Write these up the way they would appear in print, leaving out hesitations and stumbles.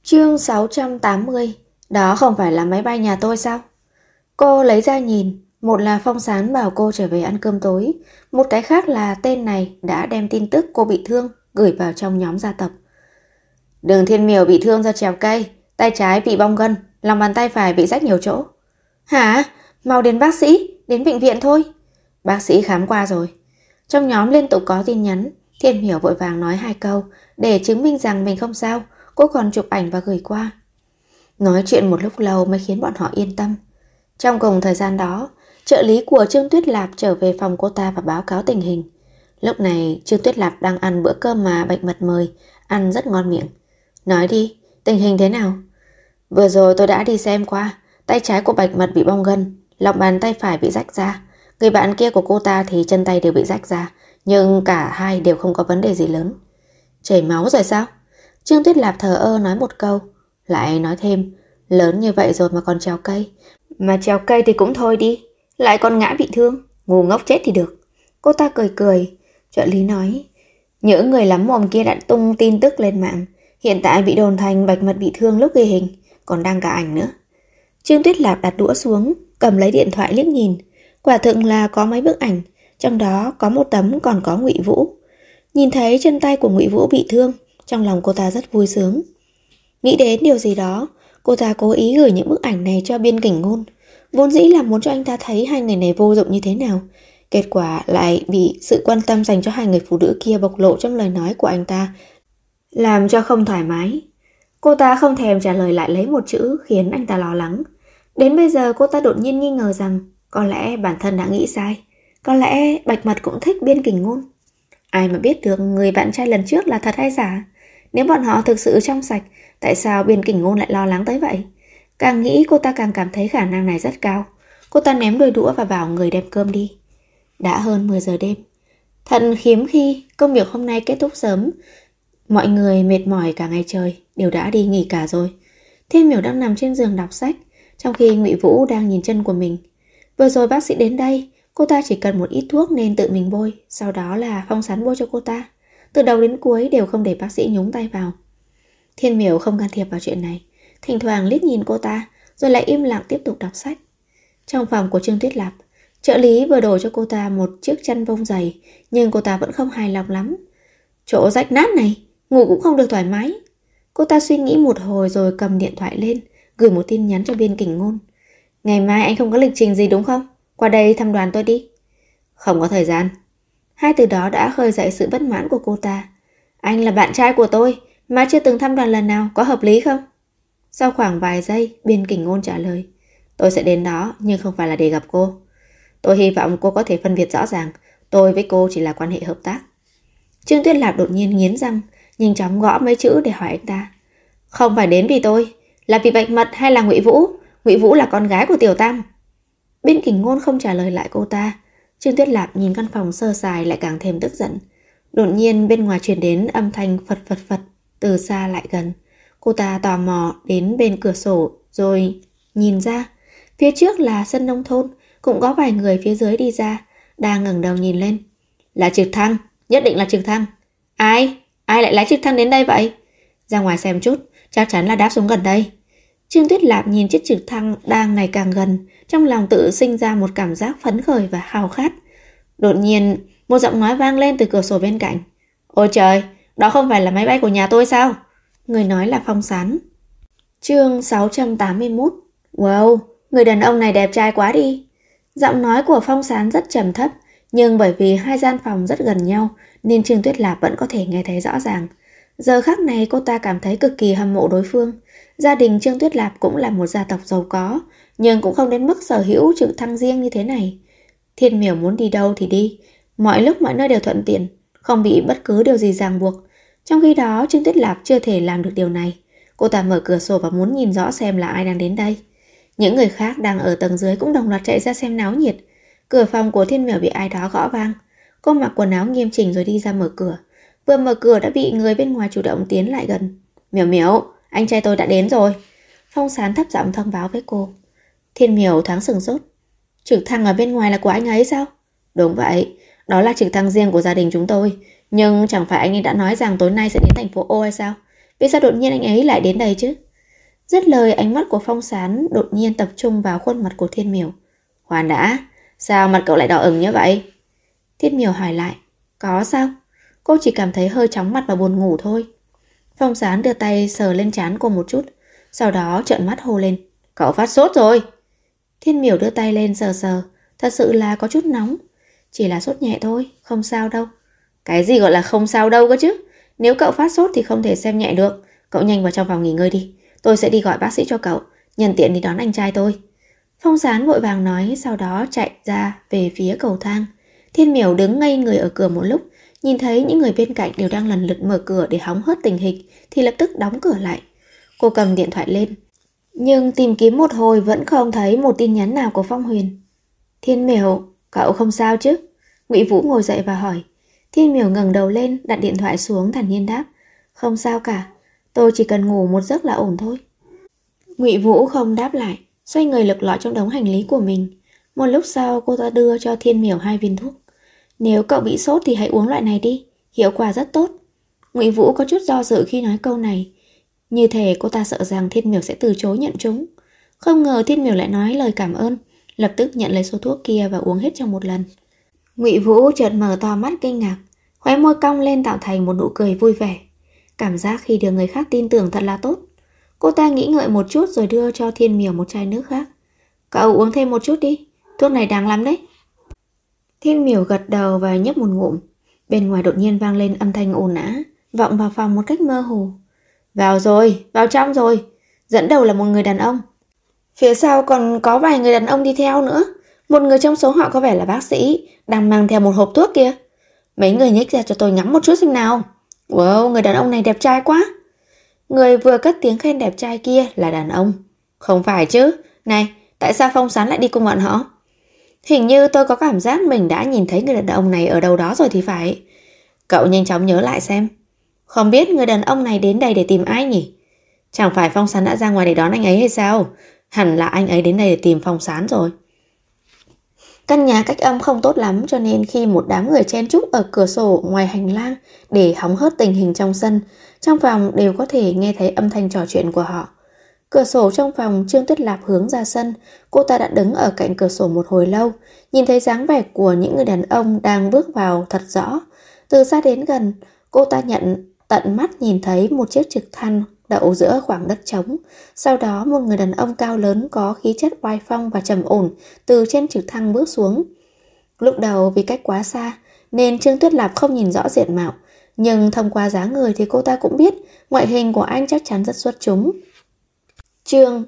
Chương 680. Đó không phải là máy bay nhà tôi sao? Cô lấy ra nhìn. Một là Phong Sán bảo cô trở về ăn cơm tối. Một cái khác là tên này đã đem tin tức cô bị thương gửi vào trong nhóm gia tộc. Đường Thiên Miểu bị thương do trèo cây. Tay trái bị bong gân, lòng bàn tay phải bị rách nhiều chỗ. Hả? Mau đến bác sĩ, đến bệnh viện thôi. Bác sĩ khám qua rồi. Trong nhóm liên tục có tin nhắn. Thiên Miểu vội vàng nói 2 câu để chứng minh rằng mình không sao. Cô còn chụp ảnh và gửi qua. Nói chuyện một lúc lâu mới khiến bọn họ yên tâm. Trong cùng thời gian đó, trợ lý của Trương Tuyết Lạp trở về phòng cô ta và báo cáo tình hình. Lúc này Trương Tuyết Lạp đang ăn bữa cơm mà Bạch Mật mời, ăn rất ngon miệng. Nói đi, tình hình thế nào? Vừa rồi tôi đã đi xem qua. Tay trái của Bạch Mật bị bong gân, lòng bàn tay phải bị rách ra. Người bạn kia của cô ta thì chân tay đều bị rách ra, nhưng cả hai đều không có vấn đề gì lớn. Chảy máu rồi sao? Trương Tuyết Lạp thờ ơ nói một câu, lại nói thêm, lớn như vậy rồi mà còn trèo cây. Mà trèo cây thì cũng thôi đi, lại còn ngã bị thương, ngu ngốc chết thì được. Cô ta cười cười. Trợ lý nói, những người lắm mồm kia đã tung tin tức lên mạng. Hiện tại bị đồn thành Bạch Mật bị thương lúc ghi hình, còn đăng cả ảnh nữa. Trương Tuyết Lạp đặt đũa xuống, cầm lấy điện thoại liếc nhìn. Quả thực là có mấy bức ảnh, trong đó có một tấm còn có Ngụy Vũ. Nhìn thấy chân tay của Ngụy Vũ bị thương, trong lòng cô ta rất vui sướng. Nghĩ đến điều gì đó, cô ta cố ý gửi những bức ảnh này cho Biên Kình Ngôn. Vốn dĩ là muốn cho anh ta thấy hai người này vô dụng như thế nào. Kết quả lại bị sự quan tâm dành cho hai người phụ nữ kia bộc lộ trong lời nói của anh ta, làm cho không thoải mái. Cô ta không thèm trả lời lại lấy một chữ, khiến anh ta lo lắng. Đến bây giờ cô ta đột nhiên nghi ngờ rằng có lẽ bản thân đã nghĩ sai. Có lẽ Bạch Mật cũng thích Biên Kình Ngôn. Ai mà biết được người bạn trai lần trước là thật hay giả. Nếu bọn họ thực sự trong sạch, tại sao Biên Kình Ngôn lại lo lắng tới vậy? Càng nghĩ cô ta càng cảm thấy khả năng này rất cao. Cô ta ném đôi đũa và bảo người đem cơm đi. Đã hơn 10 giờ đêm. Thật hiếm khi công việc hôm nay kết thúc sớm. Mọi người mệt mỏi cả ngày trời đều đã đi nghỉ cả rồi. Thiên Miểu đang nằm trên giường đọc sách, trong khi Ngụy Vũ đang nhìn chân của mình. Vừa rồi bác sĩ đến đây, cô ta chỉ cần một ít thuốc nên tự mình bôi, sau đó là Phong Sán bôi cho cô ta. Từ đầu đến cuối đều không để bác sĩ nhúng tay vào. Thiên Miểu không can thiệp vào chuyện này, thỉnh thoảng liếc nhìn cô ta, rồi lại im lặng tiếp tục đọc sách. Trong phòng của Trương Tuyết Lạp, trợ lý vừa đổ cho cô ta một chiếc chăn bông dày, nhưng cô ta vẫn không hài lòng lắm. Chỗ rách nát này, ngủ cũng không được thoải mái. Cô ta suy nghĩ một hồi rồi cầm điện thoại lên, gửi một tin nhắn cho Biên Kình Ngôn. Ngày mai anh không có lịch trình gì đúng không? Qua đây thăm đoàn tôi đi. Không có thời gian. Hai từ đó đã khơi dậy sự bất mãn của cô ta. Anh là bạn trai của tôi, mà chưa từng thăm đoàn lần nào, có hợp lý không? Sau khoảng vài giây, Biên Kình Ngôn trả lời. Tôi sẽ đến đó, nhưng không phải là để gặp cô. Tôi hy vọng cô có thể phân biệt rõ ràng, tôi với cô chỉ là quan hệ hợp tác. Trương Tuyết Lạp đột nhiên nghiến răng, nhanh chóng gõ mấy chữ để hỏi anh ta. Không phải đến vì tôi, là vì Bạch Mật hay là Ngụy Vũ? Ngụy Vũ là con gái của Tiểu Tam. Biên Kình Ngôn không trả lời lại cô ta. Trương Tuyết Lạp nhìn căn phòng sơ sài lại càng thêm tức giận. Đột nhiên bên ngoài truyền đến âm thanh phật phật phật, từ xa lại gần. Cô ta tò mò đến bên cửa sổ rồi nhìn ra. Phía trước là sân nông thôn, cũng có vài người phía dưới đi ra, đang ngẩng đầu nhìn lên. Là trực thăng, nhất định là trực thăng. Ai lại lái trực thăng đến đây vậy? Ra ngoài xem chút, chắc chắn là đáp xuống gần đây. Trương Tuyết Lạp nhìn chiếc trực thăng đang ngày càng gần, trong lòng tự sinh ra một cảm giác phấn khởi và khao khát. Đột nhiên, một giọng nói vang lên từ cửa sổ bên cạnh. Ôi trời, đó không phải là máy bay của nhà tôi sao? Người nói là Phong Sán. Chương 681. Wow, người đàn ông này đẹp trai quá đi. Giọng nói của Phong Sán rất trầm thấp, nhưng bởi vì hai gian phòng rất gần nhau nên Trương Tuyết Lạp vẫn có thể nghe thấy rõ ràng. Giờ khắc này cô ta cảm thấy cực kỳ hâm mộ đối phương. Gia đình Trương Tuyết Lạp cũng là một gia tộc giàu có, nhưng cũng không đến mức sở hữu trực thăng riêng như thế này. Thiên Miểu muốn đi đâu thì đi, mọi lúc mọi nơi đều thuận tiện, không bị bất cứ điều gì ràng buộc. Trong khi đó Trương Tuyết Lạp chưa thể làm được điều này. Cô ta mở cửa sổ và muốn nhìn rõ xem là ai đang đến đây. Những người khác đang ở tầng dưới cũng đồng loạt chạy ra xem náo nhiệt. Cửa phòng của Thiên Miểu bị ai đó gõ vang. Cô mặc quần áo nghiêm chỉnh rồi đi ra mở cửa. Vừa mở cửa đã bị người bên ngoài chủ động tiến lại gần. Miểu Miểu, anh trai tôi đã đến rồi. Phong Sán thấp giọng thông báo với cô. Thiên Miểu thoáng sửng sốt. Trực thăng ở bên ngoài là của anh ấy sao? Đúng vậy, đó là trực thăng riêng của gia đình chúng tôi. Nhưng chẳng phải anh ấy đã nói rằng tối nay sẽ đến thành phố O hay sao? Vì sao đột nhiên anh ấy lại đến đây chứ? Dứt lời, ánh mắt của Phong Sán đột nhiên tập trung vào khuôn mặt của Thiên Miểu. Khoan đã, sao mặt cậu lại đỏ ửng như vậy? Thiên Miểu hỏi lại. Có sao? Cô chỉ cảm thấy hơi chóng mặt và buồn ngủ thôi. Phong Sán đưa tay sờ lên trán cô một chút, sau đó trợn mắt hô lên. Cậu phát sốt rồi. Thiên Miểu đưa tay lên sờ sờ, thật sự là có chút nóng. Chỉ là sốt nhẹ thôi, không sao đâu. Cái gì gọi là không sao đâu cơ chứ? Nếu cậu phát sốt thì không thể xem nhẹ được. Cậu nhanh vào trong phòng nghỉ ngơi đi. Tôi sẽ đi gọi bác sĩ cho cậu, nhân tiện đi đón anh trai tôi. Phong Sán vội vàng nói, sau đó chạy ra về phía cầu thang. Thiên Miểu đứng ngây người ở cửa một lúc, nhìn thấy những người bên cạnh đều đang lần lượt mở cửa để hóng hớt tình hình, thì lập tức đóng cửa lại. Cô cầm điện thoại lên, nhưng tìm kiếm một hồi vẫn không thấy một tin nhắn nào của Phong Huyền. Thiên Miểu, cậu không sao chứ? Ngụy Vũ ngồi dậy và hỏi. Thiên Miểu ngẩng đầu lên, đặt điện thoại xuống, thản nhiên đáp. Không sao cả, tôi chỉ cần ngủ một giấc là ổn thôi. Ngụy Vũ không đáp lại, xoay người lục lọi trong đống hành lý của mình. Một lúc sau cô ta đưa cho Thiên Miểu 2 viên thuốc. Nếu cậu bị sốt thì hãy uống loại này đi, hiệu quả rất tốt. Ngụy Vũ có chút do dự khi nói câu này. Như thể cô ta sợ rằng Thiên Miểu sẽ từ chối nhận chúng. Không ngờ Thiên Miểu lại nói lời cảm ơn, lập tức nhận lấy số thuốc kia và uống hết trong một lần. Ngụy Vũ chợt mở to mắt kinh ngạc, khóe môi cong lên tạo thành một nụ cười vui vẻ. Cảm giác khi được người khác tin tưởng thật là tốt. Cô ta nghĩ ngợi một chút rồi đưa cho Thiên Miểu một chai nước khác. Cậu uống thêm một chút đi, thuốc này đáng lắm đấy. Thiên Miểu gật đầu và nhấp một ngụm. Bên ngoài đột nhiên vang lên âm thanh ồn ào, vọng vào phòng một cách mơ hồ. Vào rồi, vào trong rồi. Dẫn đầu là một người đàn ông. Phía sau còn có vài người đàn ông đi theo nữa. Một người trong số họ có vẻ là bác sĩ, đang mang theo một hộp thuốc kia. Mấy người nhích ra cho tôi ngắm một chút xem nào. Wow, người đàn ông này đẹp trai quá. Người vừa cất tiếng khen đẹp trai kia là đàn ông. Không phải chứ. Này, tại sao Phong Sán lại đi cùng bọn họ? Hình như tôi có cảm giác mình đã nhìn thấy người đàn ông này ở đâu đó rồi thì phải. Cậu nhanh chóng nhớ lại xem. Không biết người đàn ông này đến đây để tìm ai nhỉ? Chẳng phải Phong Sán đã ra ngoài để đón anh ấy hay sao? Hẳn là anh ấy đến đây để tìm Phong Sán rồi. Căn nhà cách âm không tốt lắm, cho nên khi một đám người chen chúc ở cửa sổ ngoài hành lang để hóng hớt tình hình trong sân, trong phòng đều có thể nghe thấy âm thanh trò chuyện của họ. Cửa sổ trong phòng, Trương Tuyết Lạp hướng ra sân. Cô ta đã đứng ở cạnh cửa sổ một hồi lâu, nhìn thấy dáng vẻ của những người đàn ông đang bước vào thật rõ. Từ xa đến gần, cô ta tận mắt nhìn thấy một chiếc trực thăng đậu giữa khoảng đất trống. Sau đó một người đàn ông cao lớn có khí chất oai phong và trầm ổn từ trên trực thăng bước xuống. Lúc đầu vì cách quá xa nên Trương Tuyết Lạp không nhìn rõ diện mạo, nhưng thông qua dáng người thì cô ta cũng biết ngoại hình của anh chắc chắn rất xuất chúng. Chương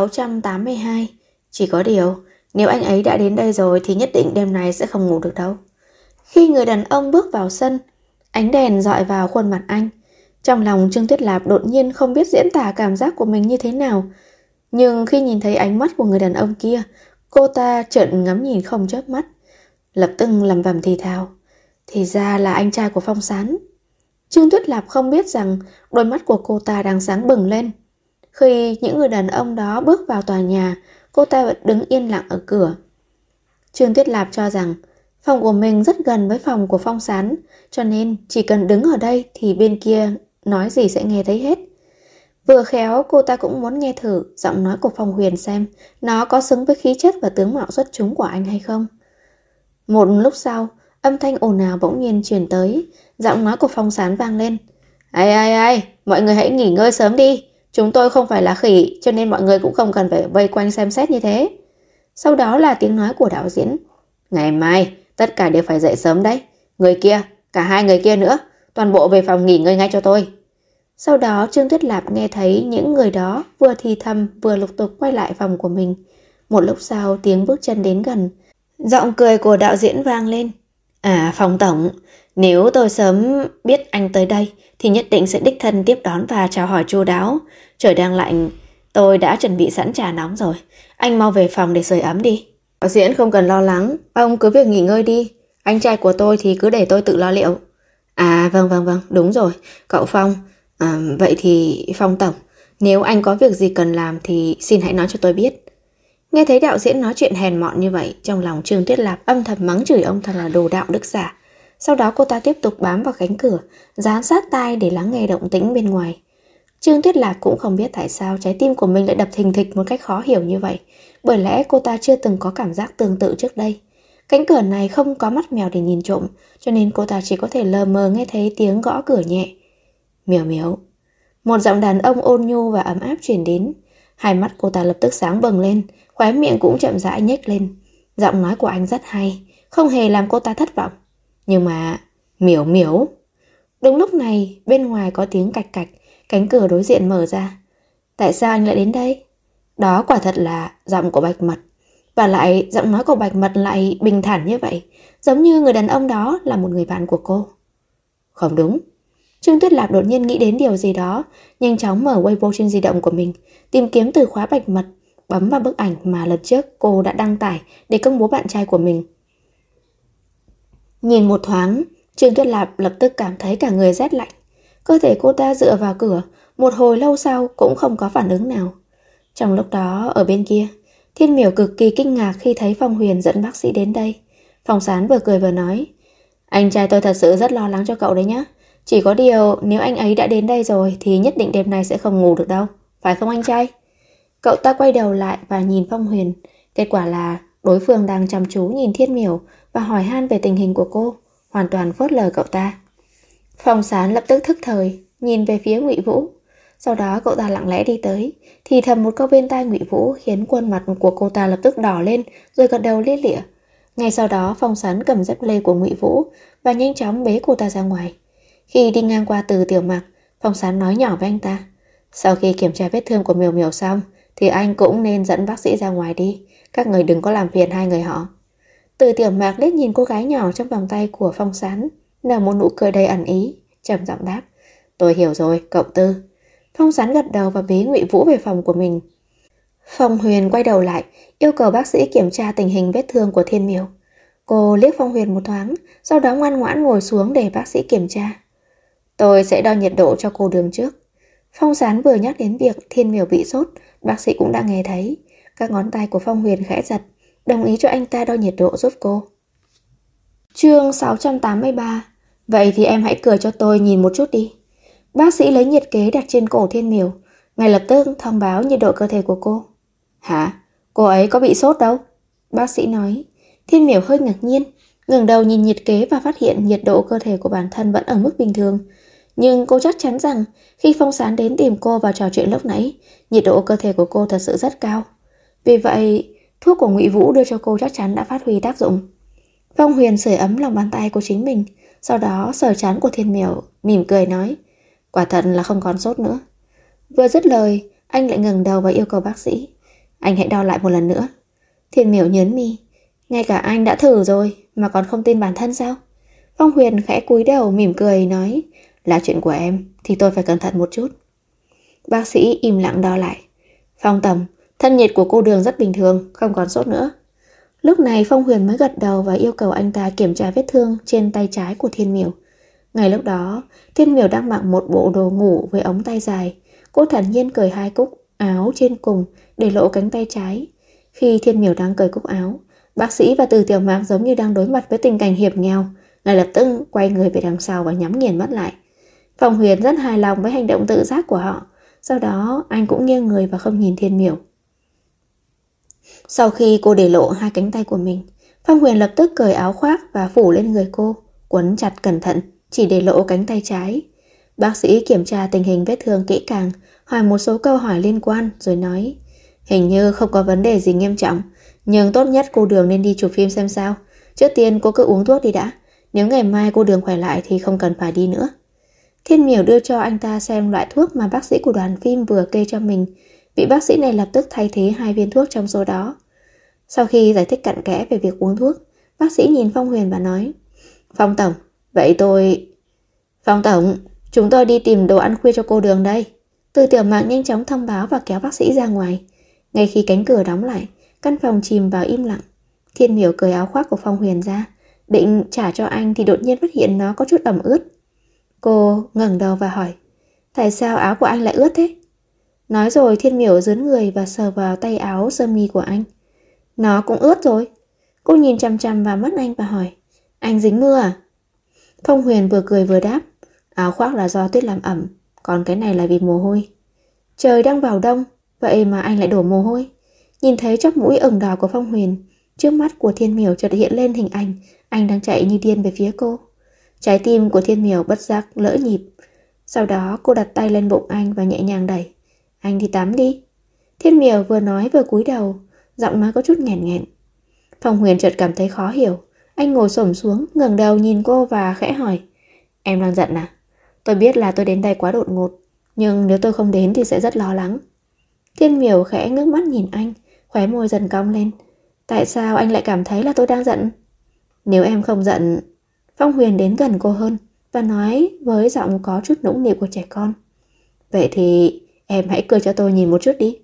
682. Chỉ có điều, nếu anh ấy đã đến đây rồi thì nhất định đêm nay sẽ không ngủ được đâu. Khi người đàn ông bước vào sân, ánh đèn dọi vào khuôn mặt anh. Trong lòng Trương Tuyết Lạp đột nhiên không biết diễn tả cảm giác của mình như thế nào. Nhưng khi nhìn thấy ánh mắt của người đàn ông kia, cô ta chợt ngắm nhìn không chớp mắt. Lập tức lẩm bẩm thì thào. Thì ra là anh trai của Phong Sán. Trương Tuyết Lạp không biết rằng đôi mắt của cô ta đang sáng bừng lên. Khi những người đàn ông đó bước vào tòa nhà, cô ta vẫn đứng yên lặng ở cửa. Trương Tuyết Lạp cho rằng phòng của mình rất gần với phòng của Phong Sán, cho nên chỉ cần đứng ở đây thì bên kia nói gì sẽ nghe thấy hết. Vừa khéo cô ta cũng muốn nghe thử giọng nói của Phong Huyền xem nó có xứng với khí chất và tướng mạo xuất chúng của anh hay không. Một lúc sau, âm thanh ồn ào bỗng nhiên truyền tới, giọng nói của Phong Sán vang lên. Ai, mọi người hãy nghỉ ngơi sớm đi. Chúng tôi không phải là khỉ, cho nên mọi người cũng không cần phải vây quanh xem xét như thế. Sau đó là tiếng nói của đạo diễn. Ngày mai, tất cả đều phải dậy sớm đấy. Người kia, cả hai người kia nữa, toàn bộ về phòng nghỉ ngơi ngay cho tôi. Sau đó Trương Tuyết Lạp nghe thấy những người đó vừa thì thầm vừa lục tục quay lại phòng của mình. Một lúc sau tiếng bước chân đến gần. Giọng cười của đạo diễn vang lên. Phong tổng, nếu tôi sớm biết anh tới đây thì nhất định sẽ đích thân tiếp đón và chào hỏi chu đáo. Trời đang lạnh, tôi đã chuẩn bị sẵn trà nóng rồi. Anh mau về phòng để sưởi ấm đi. Đạo diễn không cần lo lắng, ông cứ việc nghỉ ngơi đi. Anh trai của tôi thì cứ để tôi tự lo liệu. Vâng, đúng rồi, cậu Phong. Vậy thì Phong tổng, nếu anh có việc gì cần làm thì xin hãy nói cho tôi biết. Nghe thấy đạo diễn nói chuyện hèn mọn như vậy, trong lòng Trương Tuyết Lạp âm thầm mắng chửi ông thật là đồ đạo đức giả. Sau đó cô ta tiếp tục bám vào cánh cửa, dán sát tai để lắng nghe động tĩnh bên ngoài. Trương Tuyết Lạc cũng không biết tại sao trái tim của mình lại đập thình thịch một cách khó hiểu như vậy. Bởi lẽ cô ta chưa từng có cảm giác tương tự trước đây. Cánh cửa này không có mắt mèo để nhìn trộm, cho nên cô ta chỉ có thể lờ mờ nghe thấy tiếng gõ cửa nhẹ. Miểu miểu. Một giọng đàn ông ôn nhu và ấm áp truyền đến. Hai mắt cô ta lập tức sáng bừng lên, khóe miệng cũng chậm rãi nhếch lên. Giọng nói của anh rất hay, không hề làm cô ta thất vọng. Nhưng mà... Miểu miểu. Đúng lúc này, bên ngoài có tiếng cạch cạch, cánh cửa đối diện mở ra. Tại sao anh lại đến đây? Đó quả thật là giọng của Bạch Mật. Và lại giọng nói của Bạch Mật lại bình thản như vậy, giống như người đàn ông đó là một người bạn của cô. Không đúng. Trương Tuyết Lạc đột nhiên nghĩ đến điều gì đó, nhanh chóng mở Weibo trên di động của mình, tìm kiếm từ khóa Bạch Mật, bấm vào bức ảnh mà lần trước cô đã đăng tải để công bố bạn trai của mình. Nhìn một thoáng, Trương Tuyết Lạc lập tức cảm thấy cả người rét lạnh. Cơ thể cô ta dựa vào cửa, một hồi lâu sau cũng không có phản ứng nào. Trong lúc đó, ở bên kia, Thiên Miểu cực kỳ kinh ngạc khi thấy Phong Huyền dẫn bác sĩ đến đây. Phong Sán vừa cười vừa nói, anh trai tôi thật sự rất lo lắng cho cậu đấy nhá. Chỉ có điều nếu anh ấy đã đến đây rồi thì nhất định đêm nay sẽ không ngủ được đâu. Phải không anh trai? Cậu ta quay đầu lại và nhìn Phong Huyền. Kết quả là đối phương đang chăm chú nhìn Thiên Miểu và hỏi han về tình hình của cô, hoàn toàn phớt lờ cậu ta. Phong Sán lập tức thức thời, nhìn về phía Ngụy Vũ. Sau đó cậu ta lặng lẽ đi tới, thì thầm một câu bên tai Ngụy Vũ khiến khuôn mặt của cô ta lập tức đỏ lên, rồi gật đầu lia lịa. Ngay sau đó Phong Sán cầm dép lê của Ngụy Vũ và nhanh chóng bế cô ta ra ngoài. Khi đi ngang qua Từ Tiểu Mặc, Phong Sán nói nhỏ với anh ta, sau khi kiểm tra vết thương của Miểu Miểu xong thì anh cũng nên dẫn bác sĩ ra ngoài đi. Các người đừng có làm phiền hai người họ. Từ Tiểu Mặc liếc nhìn cô gái nhỏ trong vòng tay của Phong Sán, nở một nụ cười đầy ẩn ý, trầm giọng đáp, tôi hiểu rồi, cậu Tư. Phong Sán gật đầu và bế Ngụy Vũ về phòng của mình. Phong Huyền quay đầu lại, yêu cầu bác sĩ kiểm tra tình hình vết thương của Thiên Miểu. Cô liếc Phong Huyền một thoáng, sau đó ngoan ngoãn ngồi xuống để bác sĩ kiểm tra. Tôi sẽ đo nhiệt độ cho cô Đường trước. Phong Sán vừa nhắc đến việc Thiên Miểu bị sốt, bác sĩ cũng đã nghe thấy. Các ngón tay của Phong Huyền khẽ giật, đồng ý cho anh ta đo nhiệt độ giúp cô. Chương 683. Vậy thì em hãy cười cho tôi nhìn một chút đi. Bác sĩ lấy nhiệt kế đặt trên cổ Thiên Miểu, ngay lập tức thông báo nhiệt độ cơ thể của cô. Hả? Cô ấy có bị sốt đâu? Bác sĩ nói. Thiên Miểu hơi ngạc nhiên, ngẩng đầu nhìn nhiệt kế và phát hiện nhiệt độ cơ thể của bản thân vẫn ở mức bình thường. Nhưng cô chắc chắn rằng khi Phong Sán đến tìm cô và trò chuyện lúc nãy, nhiệt độ cơ thể của cô thật sự rất cao. Vì vậy, thuốc của Ngụy Vũ đưa cho cô chắc chắn đã phát huy tác dụng. Phong Huyền sưởi ấm lòng bàn tay của chính mình, sau đó sờ trán của Thiên Miểu, mỉm cười nói, quả thật là không còn sốt nữa. Vừa dứt lời, anh lại ngẩng đầu và yêu cầu bác sĩ, anh hãy đo lại một lần nữa. Thiên Miểu nhớn mi, ngay cả anh đã thử rồi mà còn không tin bản thân sao? Phong Huyền khẽ cúi đầu mỉm cười nói, là chuyện của em thì tôi phải cẩn thận một chút. Bác sĩ im lặng đo lại. Phong Tổng, thân nhiệt của cô Đường rất bình thường, không còn sốt nữa. Lúc này Phong Huyền mới gật đầu và yêu cầu anh ta kiểm tra vết thương trên tay trái của Thiên Miểu. Ngay lúc đó, Thiên Miểu đang mặc một bộ đồ ngủ với ống tay dài. Cô thản nhiên cởi hai cúc áo trên cùng để lộ cánh tay trái. Khi Thiên Miểu đang cởi cúc áo, bác sĩ và Từ Tiểu Mạc giống như đang đối mặt với tình cảnh hiểm nghèo, ngay lập tức quay người về đằng sau và nhắm nghiền mắt lại. Phong Huyền rất hài lòng với hành động tự giác của họ. Sau đó anh cũng nghiêng người và không nhìn Thiên Miểu. Sau khi cô để lộ hai cánh tay của mình, Phong Huyền lập tức cởi áo khoác và phủ lên người cô, quấn chặt cẩn thận, chỉ để lộ cánh tay trái. Bác sĩ kiểm tra tình hình vết thương kỹ càng, hỏi một số câu hỏi liên quan rồi nói, hình như không có vấn đề gì nghiêm trọng, nhưng tốt nhất cô Đường nên đi chụp phim xem sao. Trước tiên cô cứ uống thuốc đi đã, nếu ngày mai cô Đường khỏe lại thì không cần phải đi nữa. Thiên Miểu đưa cho anh ta xem loại thuốc mà bác sĩ của đoàn phim vừa kê cho mình. Vị bác sĩ này lập tức thay thế 2 viên thuốc trong số đó. Sau khi giải thích cặn kẽ về việc uống thuốc, bác sĩ nhìn Phong Huyền và nói, Phong Tổng, vậy Phong Tổng, chúng tôi đi tìm đồ ăn khuya cho cô Đường đây. Từ Tiểu Mạc nhanh chóng thông báo và kéo bác sĩ ra ngoài. Ngay khi cánh cửa đóng lại, căn phòng chìm vào im lặng. Thiên Miểu cởi áo khoác của Phong Huyền ra, định trả cho anh thì đột nhiên phát hiện nó có chút ẩm ướt. Cô ngẩng đầu và hỏi, tại sao áo của anh lại ướt thế? Nói rồi Thiên Miểu dướn người và sờ vào tay áo sơ mi của anh. Nó cũng ướt rồi. Cô nhìn chằm chằm vào mắt anh và hỏi, anh dính mưa à? Phong Huyền vừa cười vừa đáp, áo khoác là do tuyết làm ẩm, còn cái này là vì mồ hôi. Trời đang vào đông, vậy mà anh lại đổ mồ hôi. Nhìn thấy chóp mũi ửng đỏ của Phong Huyền, trước mắt của Thiên Miểu chợt hiện lên hình ảnh anh đang chạy như điên về phía cô. Trái tim của Thiên Miểu bất giác lỡ nhịp. Sau đó cô đặt tay lên bụng anh và nhẹ nhàng đẩy. Anh đi tắm đi. Thiên Miểu vừa nói vừa cúi đầu, giọng nói có chút nghẹn nghẹn. Phong Huyền chợt cảm thấy khó hiểu. Anh ngồi xổm xuống, ngẩng đầu nhìn cô và khẽ hỏi. Em đang giận à? Tôi biết là tôi đến đây quá đột ngột, nhưng nếu tôi không đến thì sẽ rất lo lắng. Thiên Miểu khẽ ngước mắt nhìn anh, khóe môi dần cong lên. Tại sao anh lại cảm thấy là tôi đang giận? Nếu em không giận... Phong Huyền đến gần cô hơn và nói với giọng có chút nũng nịu của trẻ con. Vậy thì em hãy cười cho tôi nhìn một chút đi.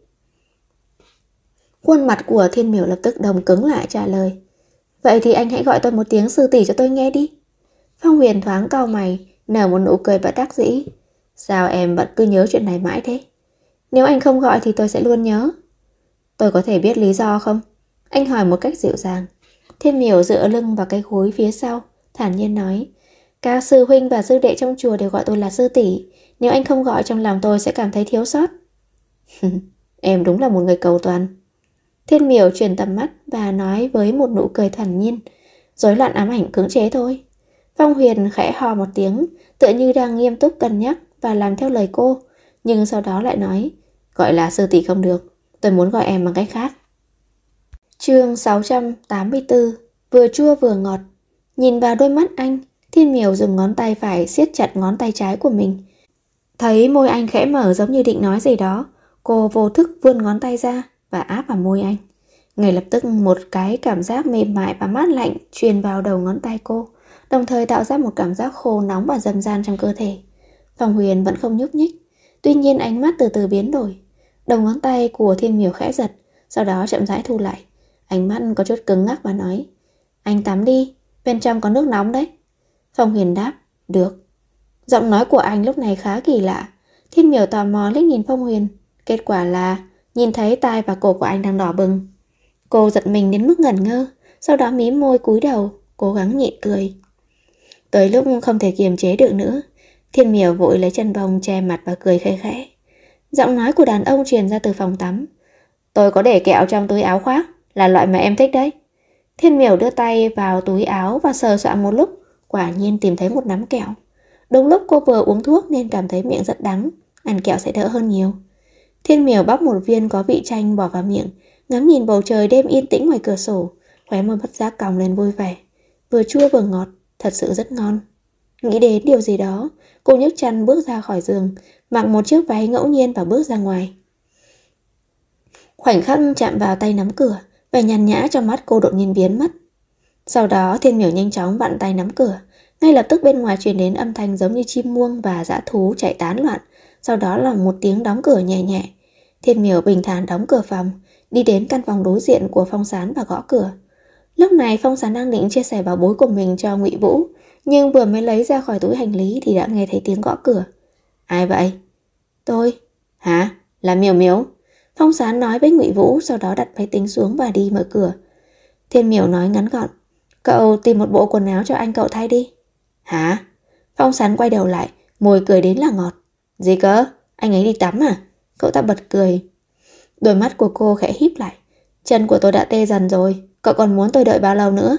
Khuôn mặt của Thiên Miểu lập tức đông cứng lại trả lời. Vậy thì anh hãy gọi tôi một tiếng sư tỷ cho tôi nghe đi. Phong Huyền thoáng cau mày, nở một nụ cười bất đắc dĩ. Sao em vẫn cứ nhớ chuyện này mãi thế? Nếu anh không gọi thì tôi sẽ luôn nhớ. Tôi có thể biết lý do không? Anh hỏi một cách dịu dàng. Thiên Miểu dựa lưng vào cái gối phía sau, thản nhiên nói. Các sư huynh và sư đệ trong chùa đều gọi tôi là sư tỷ. Nếu anh không gọi trong lòng tôi sẽ cảm thấy thiếu sót. Em đúng là một người cầu toàn. Thiên Miểu chuyển tầm mắt và nói với một nụ cười thản nhiên. Rối loạn ám ảnh cưỡng chế thôi. Phong Huyền khẽ hò một tiếng, tựa như đang nghiêm túc cân nhắc và làm theo lời cô, nhưng sau đó lại nói, gọi là sư tỷ không được, tôi muốn gọi em bằng cách khác. Chương 684, vừa chua vừa ngọt. Nhìn vào đôi mắt anh, Thiên Miểu dùng ngón tay phải siết chặt ngón tay trái của mình. Thấy môi anh khẽ mở giống như định nói gì đó, cô vô thức vươn ngón tay ra và áp vào môi anh. Ngay lập tức một cái cảm giác mềm mại và mát lạnh truyền vào đầu ngón tay cô, đồng thời tạo ra một cảm giác khô nóng và dần dàn trong cơ thể. Phong Huyền vẫn không nhúc nhích, tuy nhiên ánh mắt từ từ biến đổi. Đầu ngón tay của Thiên Miểu khẽ giật, sau đó chậm rãi thu lại. Ánh mắt có chút cứng ngắc và nói, anh tắm đi, bên trong có nước nóng đấy. Phong Huyền đáp, được. Giọng nói của anh lúc này khá kỳ lạ. Thiên Miểu tò mò liếc nhìn Phong Huyền. Kết quả là nhìn thấy tai và cổ của anh đang đỏ bừng. Cô giật mình đến mức ngẩn ngơ, sau đó mím môi cúi đầu, cố gắng nhịn cười. Tới lúc không thể kiềm chế được nữa, Thiên Miểu vội lấy chân bông che mặt và cười khẽ khẽ. Giọng nói của đàn ông truyền ra từ phòng tắm. Tôi có để kẹo trong túi áo khoác, là loại mà em thích đấy. Thiên Miểu đưa tay vào túi áo và sờ soạn một lúc, quả nhiên tìm thấy một nắm kẹo. Đúng lúc cô vừa uống thuốc nên cảm thấy miệng rất đắng, ăn kẹo sẽ đỡ hơn nhiều. Thiên Miểu bóc một viên có vị chanh bỏ vào miệng, ngắm nhìn bầu trời đêm yên tĩnh ngoài cửa sổ, khóe môi bất giác cong lên vui vẻ. Vừa chua vừa ngọt, thật sự rất ngon. Nghĩ đến điều gì đó, cô nhấc chân bước ra khỏi giường, mặc một chiếc váy ngẫu nhiên và bước ra ngoài. Khoảnh khắc chạm vào tay nắm cửa, vẻ nhàn nhã trong mắt cô đột nhiên biến mất. Sau đó Thiên Miểu nhanh chóng vặn tay nắm cửa, ngay lập tức bên ngoài truyền đến âm thanh giống như chim muông và dã thú chạy tán loạn, sau đó là một tiếng đóng cửa nhẹ nhẹ. Thiên Miểu bình thản đóng cửa phòng, đi đến căn phòng đối diện của Phong Sán và gõ cửa. Lúc này Phong Sán đang định chia sẻ bảo bối của mình cho Ngụy Vũ, nhưng vừa mới lấy ra khỏi túi hành lý thì đã nghe thấy tiếng gõ cửa. Ai vậy? Tôi. Hả? Là Miểu Miểu. Phong Sán nói với Ngụy Vũ, sau đó đặt máy tính xuống và đi mở cửa. Thiên Miểu nói ngắn gọn, cậu tìm một bộ quần áo cho anh cậu thay đi. Hả? Phong Sán quay đầu lại, môi cười đến là ngọt. Gì cơ? Anh ấy đi tắm à? Cậu ta bật cười. Đôi mắt của cô khẽ híp lại. Chân của tôi đã tê dần rồi, cậu còn muốn tôi đợi bao lâu nữa?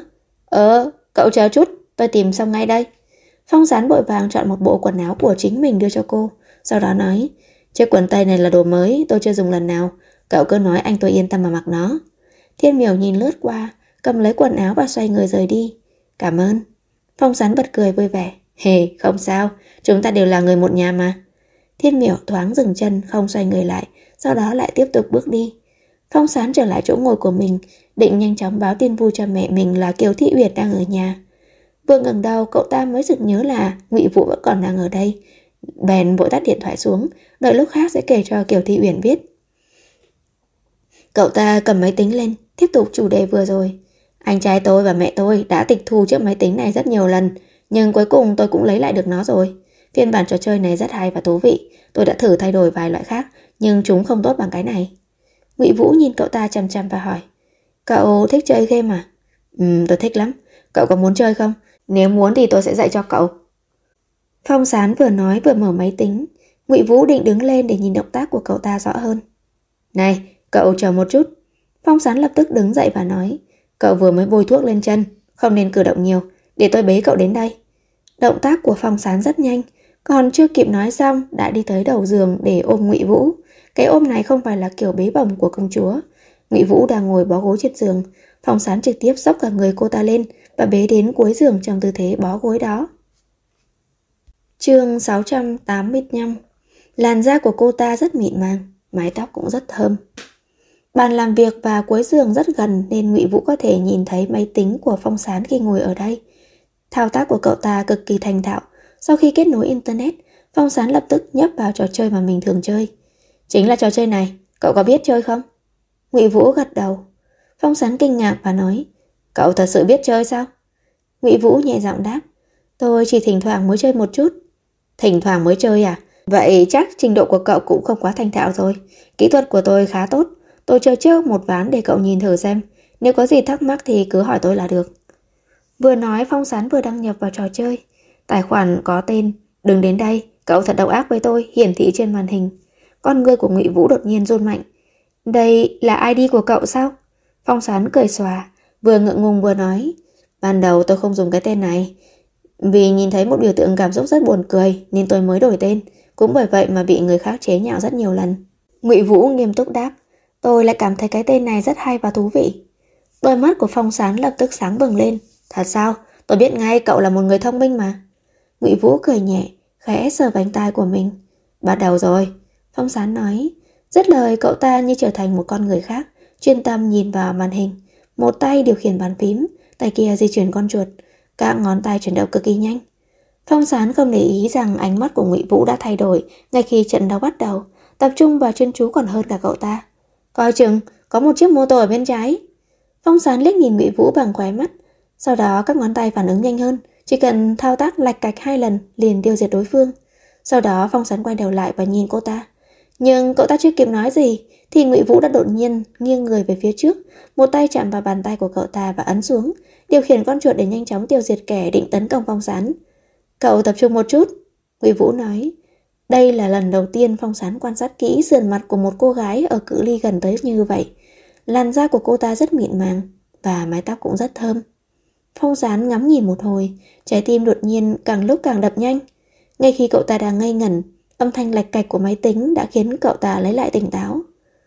Cậu chờ chút, tôi tìm xong ngay đây. Phong Sán vội vàng chọn một bộ quần áo của chính mình đưa cho cô, sau đó nói, chiếc quần tây này là đồ mới, tôi chưa dùng lần nào, cậu cứ nói anh tôi yên tâm mà mặc nó. Thiên Miểu nhìn lướt qua, cầm lấy quần áo và xoay người rời đi. Cảm ơn. Phong Sán bật cười vui vẻ. Hề, không sao, chúng ta đều là người một nhà mà. Thiên Miểu thoáng dừng chân, không xoay người lại, sau đó lại tiếp tục bước đi. Phong Sán trở lại chỗ ngồi của mình, định nhanh chóng báo tin vui cho mẹ mình là Kiều Thị Uyển đang ở nhà. Vừa ngẩng đầu, cậu ta mới sực nhớ là Ngụy Vũ vẫn còn đang ở đây. Bèn vội tắt điện thoại xuống, đợi lúc khác sẽ kể cho Kiều Thị Uyển biết. Cậu ta cầm máy tính lên, tiếp tục chủ đề vừa rồi. Anh trai tôi và mẹ tôi đã tịch thu chiếc máy tính này rất nhiều lần, nhưng cuối cùng tôi cũng lấy lại được nó rồi. Phiên bản trò chơi này rất hay và thú vị. Tôi đã thử thay đổi vài loại khác, nhưng chúng không tốt bằng cái này. Ngụy Vũ nhìn cậu ta chằm chằm và hỏi, cậu thích chơi game à? Tôi thích lắm. Cậu có muốn chơi không? Nếu muốn thì tôi sẽ dạy cho cậu. Phong Sán vừa nói vừa mở máy tính. Ngụy Vũ định đứng lên để nhìn động tác của cậu ta rõ hơn. Này, cậu chờ một chút. Phong Sán lập tức đứng dậy và nói, cậu vừa mới bôi thuốc lên chân, không nên cử động nhiều, để tôi bế cậu đến đây. Động tác của Phong Sán rất nhanh, còn chưa kịp nói xong đã đi tới đầu giường để ôm Ngụy Vũ. Cái ôm này không phải là kiểu bế bổng của công chúa. Ngụy Vũ đang ngồi bó gối trên giường, Phong Sán trực tiếp xốc cả người cô ta lên và bế đến cuối giường trong tư thế bó gối đó. Chương 685. Làn da của cô ta rất mịn màng, mái tóc cũng rất thơm. Bàn làm việc và cuối giường rất gần nên Ngụy Vũ có thể nhìn thấy máy tính của Phong Sán khi ngồi ở đây. Thao tác của cậu ta cực kỳ thành thạo. Sau khi kết nối internet, Phong Sán lập tức nhấp vào trò chơi mà mình thường chơi. Chính là trò chơi này, cậu có biết chơi không? Ngụy Vũ gật đầu. Phong Sán kinh ngạc và nói, cậu thật sự biết chơi sao? Ngụy Vũ nhẹ giọng đáp, tôi chỉ thỉnh thoảng mới chơi một chút. Thỉnh thoảng mới chơi à? Vậy chắc trình độ của cậu cũng không quá thành thạo rồi. Kỹ thuật của tôi khá tốt. Tôi chơi trước một ván để cậu nhìn thử xem. Nếu có gì thắc mắc thì cứ hỏi tôi là được. Vừa nói Phong Sán vừa đăng nhập vào trò chơi. Tài khoản có tên đừng đến đây, cậu thật độc ác với tôi hiển thị trên màn hình. Con ngươi của Ngụy Vũ đột nhiên run mạnh. Đây là ID của cậu sao? Phong Sán cười xòa, vừa ngượng ngùng vừa nói, ban đầu tôi không dùng cái tên này, vì nhìn thấy một biểu tượng cảm xúc rất buồn cười nên tôi mới đổi tên. Cũng bởi vậy mà bị người khác chế nhạo rất nhiều lần. Ngụy Vũ nghiêm túc đáp, tôi lại cảm thấy cái tên này rất hay và thú vị. Đôi mắt của Phong Sán lập tức sáng bừng lên. Thật sao? Tôi biết ngay cậu là một người thông minh mà. Ngụy Vũ cười nhẹ, khẽ sờ vành tai của mình. Bắt đầu rồi, Phong Sán nói. Dứt lời cậu ta như trở thành một con người khác, chuyên tâm nhìn vào màn hình. Một tay điều khiển bàn phím, tay kia di chuyển con chuột. Các ngón tay chuyển động cực kỳ nhanh. Phong Sán không để ý rằng ánh mắt của Ngụy Vũ đã thay đổi ngay khi trận đấu bắt đầu, tập trung và chuyên chú còn hơn cả cậu ta. Coi chừng, có một chiếc mô tô ở bên trái. Phong Sán liếc nhìn Ngụy Vũ bằng khóe mắt, sau đó các ngón tay phản ứng nhanh hơn, chỉ cần thao tác lạch cạch 2 lần liền tiêu diệt đối phương. Sau đó Phong Sán quay đầu lại và nhìn cô ta. Nhưng cậu ta chưa kịp nói gì thì Ngụy Vũ đã đột nhiên nghiêng người về phía trước, một tay chạm vào bàn tay của cậu ta và ấn xuống, điều khiển con chuột để nhanh chóng tiêu diệt kẻ định tấn công Phong Sán. Cậu tập trung một chút, Ngụy Vũ nói. Đây là lần đầu tiên Phong Sán quan sát kỹ sườn mặt của một cô gái ở cự ly gần tới như vậy. Làn da của cô ta rất mịn màng và mái tóc cũng rất thơm. Phong Sán ngắm nhìn một hồi, trái tim đột nhiên càng lúc càng đập nhanh. Ngay khi cậu ta đang ngây ngẩn, âm thanh lạch cạch của máy tính đã khiến cậu ta lấy lại tỉnh táo.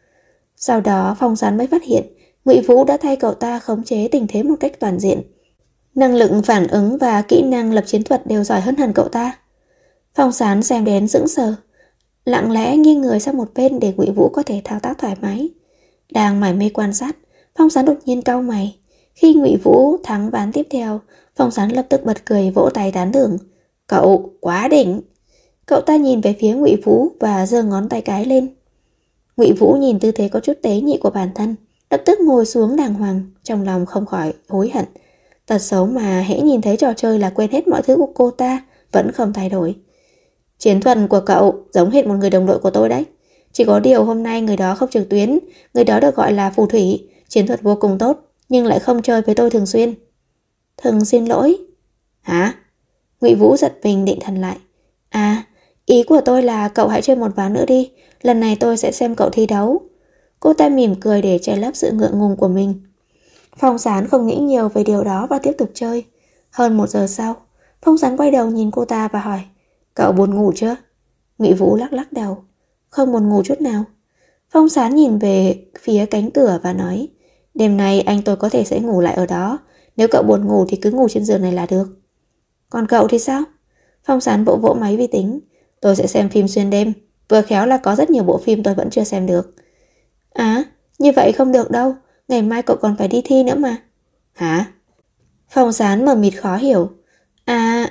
Sau đó Phong Sán mới phát hiện Ngụy Vũ đã thay cậu ta khống chế tình thế một cách toàn diện. Năng lực phản ứng và kỹ năng lập chiến thuật đều giỏi hơn hẳn cậu ta. Phong Sán xem đến sững sờ, lặng lẽ nghiêng người sang một bên để Ngụy Vũ có thể thao tác thoải mái. Đang mải mê quan sát, Phong Sán đột nhiên cau mày. Khi Ngụy Vũ thắng ván tiếp theo, Phong Sán lập tức bật cười vỗ tay tán thưởng. Cậu quá đỉnh. Cậu ta nhìn về phía Ngụy Vũ và giơ ngón tay cái lên. Ngụy Vũ nhìn tư thế có chút tế nhị của bản thân, lập tức ngồi xuống đàng hoàng, trong lòng không khỏi hối hận. Tật xấu mà hễ nhìn thấy trò chơi là quên hết mọi thứ của cô ta vẫn không thay đổi. Chiến thuật của cậu giống hệt một người đồng đội của tôi đấy. Chỉ có điều hôm nay người đó không trực tuyến, người đó được gọi là phù thủy, chiến thuật vô cùng tốt, nhưng lại không chơi với tôi thường xuyên. Thường xin lỗi. Hả? Ngụy Vũ giật mình định thần lại. À, ý của tôi là cậu hãy chơi một ván nữa đi, lần này tôi sẽ xem cậu thi đấu. Cô ta mỉm cười để che lấp sự ngượng ngùng của mình. Phong Sán không nghĩ nhiều về điều đó và tiếp tục chơi. Hơn 1 giờ sau, Phong Sán quay đầu nhìn cô ta và hỏi, cậu buồn ngủ chưa? Ngụy Vũ lắc lắc đầu, không buồn ngủ chút nào. Phong Sán nhìn về phía cánh cửa và nói, đêm nay anh tôi có thể sẽ ngủ lại ở đó, nếu cậu buồn ngủ thì cứ ngủ trên giường này là được. Còn cậu thì sao? Phong Sán vỗ vỗ máy vi tính, tôi sẽ xem phim xuyên đêm, vừa khéo là có rất nhiều bộ phim tôi vẫn chưa xem được. À, như vậy không được đâu, ngày mai cậu còn phải đi thi nữa mà. Hả? Phong Sán mờ mịt khó hiểu. À,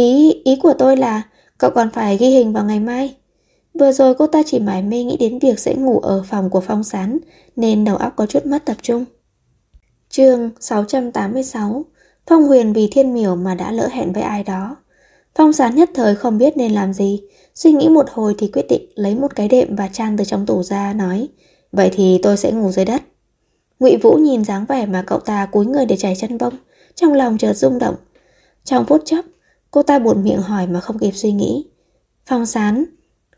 ý của tôi là cậu còn phải ghi hình vào ngày mai. Vừa rồi cô ta chỉ mải mê nghĩ đến việc sẽ ngủ ở phòng của Phong Sán nên đầu óc có chút mất tập trung. Chương 686. Phong Huyền vì Thiên Miểu mà đã lỡ hẹn với ai đó. Phong Sán nhất thời không biết nên làm gì, suy nghĩ một hồi thì quyết định lấy một cái đệm và chăn từ trong tủ ra, nói, vậy thì tôi sẽ ngủ dưới đất. Ngụy Vũ nhìn dáng vẻ mà cậu ta cúi người để chải chân bông, trong lòng chợt rung động. Trong phút chốc, cô ta buột miệng hỏi mà không kịp suy nghĩ. Phong Sán,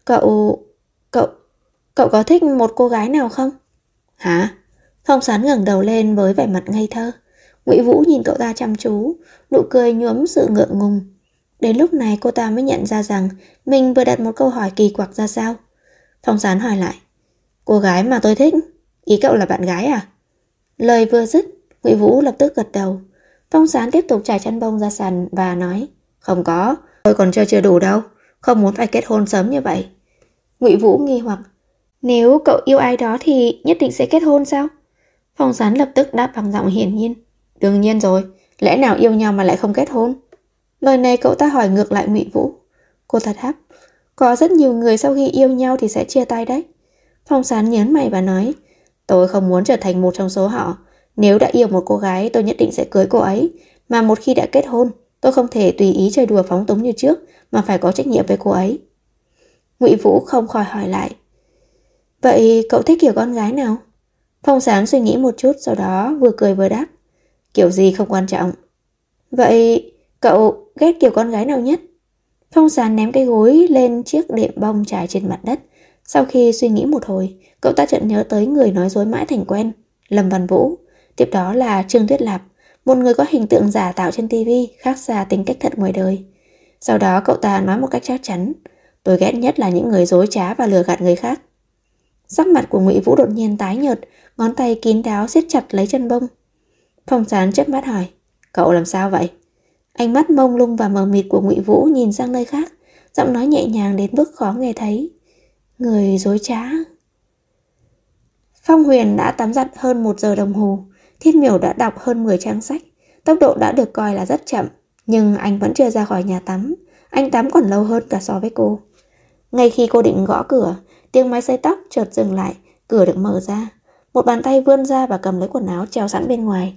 Cậu... cậu... cậu có thích một cô gái nào không? Hả? Phong Sán ngẩng đầu lên với vẻ mặt ngây thơ. Ngụy Vũ nhìn cậu ta chăm chú, nụ cười nhuốm sự ngượng ngùng. Đến lúc này cô ta mới nhận ra rằng mình vừa đặt một câu hỏi kỳ quặc ra sao. Phong Sán hỏi lại, cô gái mà tôi thích, ý cậu là bạn gái à? Lời vừa dứt, Ngụy Vũ lập tức gật đầu. Phong Sán tiếp tục trải chăn bông ra sàn và nói, không có, tôi còn chơi chưa đủ đâu, không muốn phải kết hôn sớm như vậy. Ngụy Vũ nghi hoặc, nếu cậu yêu ai đó thì nhất định sẽ kết hôn sao? Phong Sán lập tức đáp bằng giọng hiển nhiên, đương nhiên rồi, lẽ nào yêu nhau mà lại không kết hôn? Lời này cậu ta hỏi ngược lại Ngụy Vũ. Cô ta đáp, có rất nhiều người sau khi yêu nhau thì sẽ chia tay đấy. Phong Sán nhớn mày và nói, tôi không muốn trở thành một trong số họ. Nếu đã yêu một cô gái tôi nhất định sẽ cưới cô ấy. Mà một khi đã kết hôn, tôi không thể tùy ý chơi đùa phóng túng như trước, mà phải có trách nhiệm với cô ấy. Ngụy Vũ không khỏi hỏi lại, vậy cậu thích kiểu con gái nào? Phong Sán suy nghĩ một chút, sau đó vừa cười vừa đáp, kiểu gì không quan trọng. Vậy cậu ghét kiểu con gái nào nhất? Phong Sán ném cái gối lên chiếc đệm bông trải trên mặt đất. Sau khi suy nghĩ một hồi, cậu ta chợt nhớ tới người nói dối mãi thành quen, Lâm Văn Vũ. Tiếp đó là Trương Tuyết Lạp, một người có hình tượng giả tạo trên tivi, khác xa tính cách thật ngoài đời. Sau đó cậu ta nói một cách chắc chắn, tôi ghét nhất là những người dối trá và lừa gạt người khác. Sắc mặt của Ngụy Vũ đột nhiên tái nhợt, ngón tay kín đáo siết chặt lấy chân bông. Phong Sán chớp mắt hỏi, cậu làm sao vậy? Ánh mắt mông lung và mờ mịt của Ngụy Vũ nhìn sang nơi khác, giọng nói nhẹ nhàng đến mức khó nghe thấy, người dối trá. Phong Huyền đã tắm giặt hơn 1 giờ đồng hồ. Thiên Miểu đã đọc hơn 10 trang sách. Tốc độ đã được coi là rất chậm, nhưng anh vẫn chưa ra khỏi nhà tắm. Anh tắm còn lâu hơn cả so với cô. Ngay khi cô định gõ cửa, tiếng máy xay tóc chợt dừng lại, cửa được mở ra. Một bàn tay vươn ra và cầm lấy quần áo treo sẵn bên ngoài.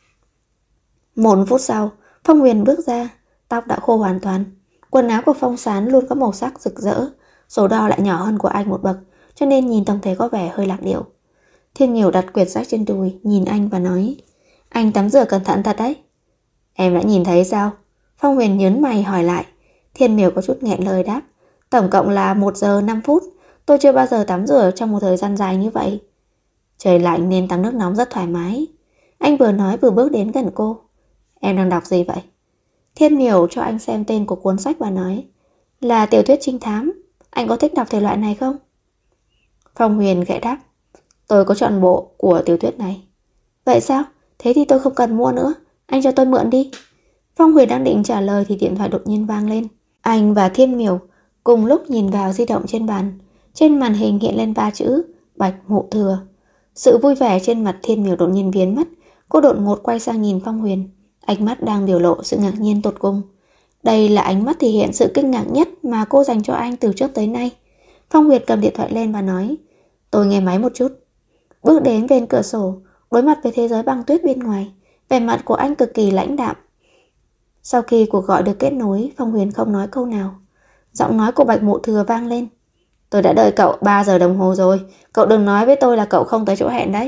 1 phút sau, Phong Huyền bước ra, tóc đã khô hoàn toàn. Quần áo của Phong Sán luôn có màu sắc rực rỡ, số đo lại nhỏ hơn của anh một bậc, cho nên nhìn tổng thể có vẻ hơi lạc điệu. Thiên Miểu đặt quyển sách trên đùi, nhìn anh và nói, anh tắm rửa cẩn thận thật đấy. Em đã nhìn thấy sao? Phong Huyền nhớn mày hỏi lại. Thiên Miểu có chút nghẹn lời đáp, tổng cộng là 1 giờ 5 phút. Tôi chưa bao giờ tắm rửa trong một thời gian dài như vậy. Trời lạnh nên tắm nước nóng rất thoải mái. Anh vừa nói vừa bước đến gần cô. Em đang đọc gì vậy? Thiên Miểu cho anh xem tên của cuốn sách và nói, là tiểu thuyết trinh thám. Anh có thích đọc thể loại này không? Phong Huyền khẽ đáp, tôi có trọn bộ của tiểu thuyết này. Vậy sao? Thế thì tôi không cần mua nữa, anh cho tôi mượn đi. Phong Huyền đang định trả lời thì điện thoại đột nhiên vang lên. Anh và Thiên Miểu cùng lúc nhìn vào di động trên bàn. Trên màn hình hiện lên 3 chữ Bạch Mộ Thừa. Sự vui vẻ trên mặt Thiên Miểu đột nhiên biến mất. Cô đột ngột quay sang nhìn Phong Huyền, ánh mắt đang biểu lộ sự ngạc nhiên tột cùng. Đây là ánh mắt thể hiện sự kinh ngạc nhất mà cô dành cho anh từ trước tới nay. Phong Huyền cầm điện thoại lên và nói, tôi nghe máy một chút. Bước đến bên cửa sổ, đối mặt với thế giới băng tuyết bên ngoài, vẻ mặt của anh cực kỳ lãnh đạm. Sau khi cuộc gọi được kết nối, Phong Huyền không nói câu nào. Giọng nói của Bạch Mộ Thừa vang lên, tôi đã đợi cậu 3 giờ đồng hồ rồi, cậu đừng nói với tôi là cậu không tới chỗ hẹn đấy.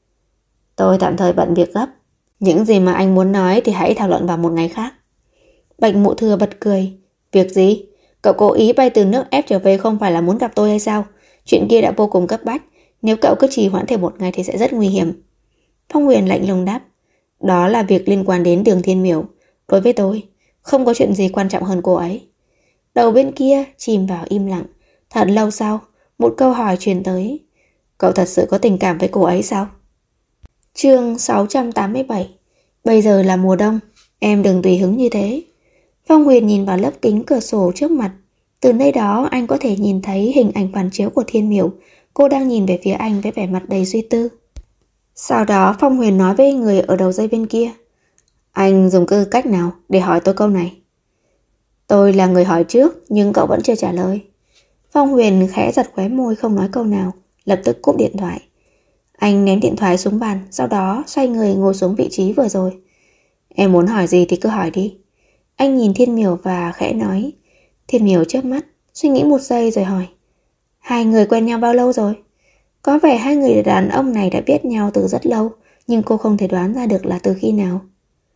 Tôi tạm thời bận việc gấp, những gì mà anh muốn nói thì hãy thảo luận vào một ngày khác. Bạch Mộ Thừa bật cười, việc gì? Cậu cố ý bay từ nước ép trở về không phải là muốn gặp tôi hay sao? Chuyện kia đã vô cùng cấp bách, nếu cậu cứ trì hoãn thêm 1 ngày thì sẽ rất nguy hiểm. Phong Huyền lạnh lùng đáp, đó là việc liên quan đến Đường Thiên Miểu. Đối với tôi, không có chuyện gì quan trọng hơn cô ấy. Đầu bên kia chìm vào im lặng. Thật lâu sau, một câu hỏi truyền tới, cậu thật sự có tình cảm với cô ấy sao? Chương 687. Bây giờ là mùa đông, em đừng tùy hứng như thế. Phong Huyền nhìn vào lớp kính cửa sổ trước mặt. Từ nơi đó anh có thể nhìn thấy hình ảnh phản chiếu của Thiên Miểu. Cô đang nhìn về phía anh với vẻ mặt đầy suy tư. Sau đó Phong Huyền nói với người ở đầu dây bên kia, anh dùng tư cách nào để hỏi tôi câu này? Tôi là người hỏi trước, nhưng cậu vẫn chưa trả lời. Phong Huyền khẽ giật khóe môi không nói câu nào, lập tức cúp điện thoại. Anh ném điện thoại xuống bàn, sau đó xoay người ngồi xuống vị trí vừa rồi. Em muốn hỏi gì thì cứ hỏi đi. Anh nhìn Thiên Miểu và khẽ nói. Thiên Miểu chớp mắt, suy nghĩ 1 giây rồi hỏi, hai người quen nhau bao lâu rồi? Có vẻ hai người đàn ông này đã biết nhau từ rất lâu, nhưng cô không thể đoán ra được là từ khi nào.